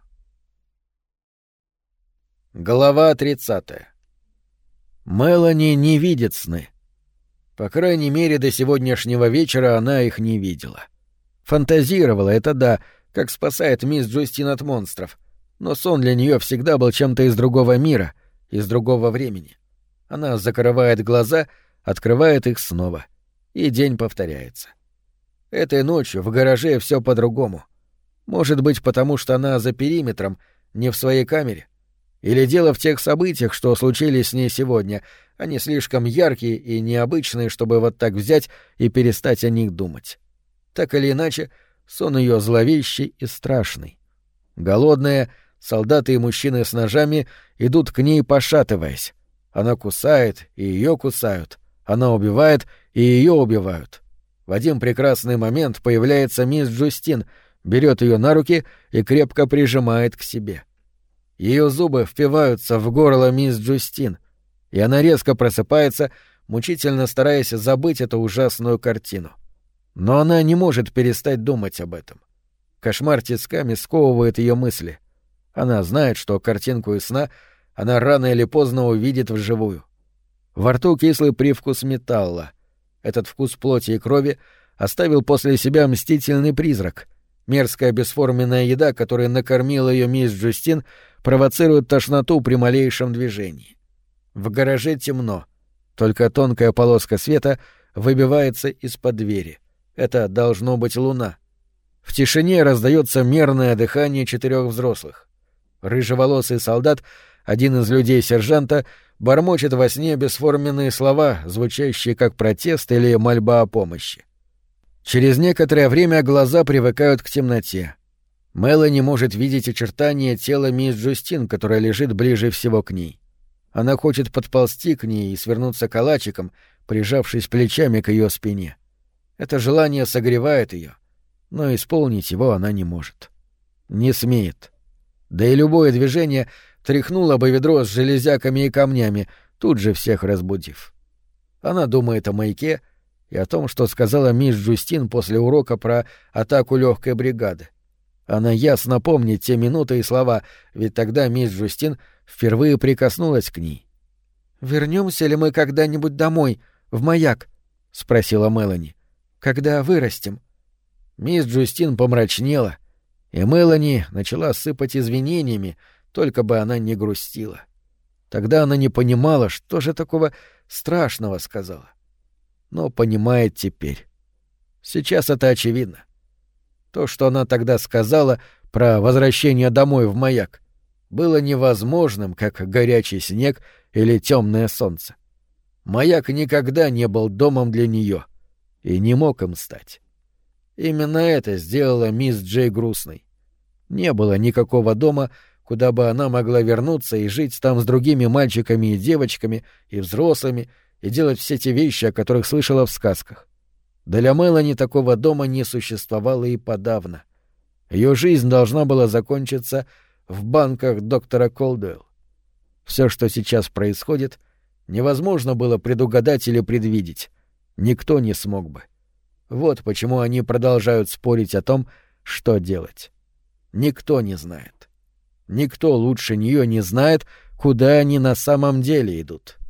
Глава 30. Мелани не видит сны. По крайней мере, до сегодняшнего вечера она их не видела. Фантазировала, это да, как спасает мисс Джустин от монстров, но сон для нее всегда был чем-то из другого мира, из другого времени. Она закрывает глаза, открывает их снова, и день повторяется. Этой ночью в гараже все по-другому. Может быть, потому что она за периметром, не в своей камере? Или дело в тех событиях, что случились с ней сегодня, они слишком яркие и необычные, чтобы вот так взять и перестать о них думать. Так или иначе, сон ее зловещий и страшный. Голодные солдаты и мужчины с ножами идут к ней, пошатываясь. Она кусает, и ее кусают. Она убивает, и ее убивают. В один прекрасный момент появляется мисс Джустин, берет ее на руки и крепко прижимает к себе. Ее зубы впиваются в горло мисс Джустин, и она резко просыпается, мучительно стараясь забыть эту ужасную картину. Но она не может перестать думать об этом. Кошмар тисками сковывает ее мысли. Она знает, что картинку из сна она рано или поздно увидит вживую. Во рту кислый привкус металла. Этот вкус плоти и крови оставил после себя мстительный призрак. Мерзкая бесформенная еда, которой накормила ее мисс Джустин, провоцирует тошноту при малейшем движении. В гараже темно. Только тонкая полоска света выбивается из-под двери. Это должно быть луна. В тишине раздается мерное дыхание 4 взрослых. Рыжеволосый солдат, один из людей сержанта, бормочет во сне бесформенные слова, звучащие как протест или мольба о помощи. Через некоторое время глаза привыкают к темноте. Мелани может видеть очертания тела мисс Джустин, которая лежит ближе всего к ней. Она хочет подползти к ней и свернуться калачиком, прижавшись плечами к ее спине. Это желание согревает ее, но исполнить его она не может. Не смеет. Да и любое движение тряхнуло бы ведро с железяками и камнями, тут же всех разбудив. Она думает о маяке и о том, что сказала мисс Джустин после урока про атаку легкой бригады. Она ясно помнит те минуты и слова, ведь тогда мисс Джустин впервые прикоснулась к ней. «Вернемся ли мы когда-нибудь домой, в маяк?» — спросила Мелани. «Когда вырастем?» Мисс Джустин помрачнела, и Мелани начала сыпать извинениями, только бы она не грустила. Тогда она не понимала, что же такого страшного сказала. Но понимает теперь. Сейчас это очевидно. То, что она тогда сказала про возвращение домой в маяк, было невозможным, как горячий снег или темное солнце. Маяк никогда не был домом для нее и не мог им стать. Именно это сделала мисс Джей грустной. Не было никакого дома, куда бы она могла вернуться и жить там с другими мальчиками и девочками, и взрослыми, и делать все те вещи, о которых слышала в сказках. Для Мелани такого дома не существовало и подавно. Ее жизнь должна была закончиться в банках доктора Колдуэлл. Все, что сейчас происходит, невозможно было предугадать или предвидеть. Никто не смог бы. Вот почему они продолжают спорить о том, что делать. Никто не знает. Никто лучше нее не знает, куда они на самом деле идут.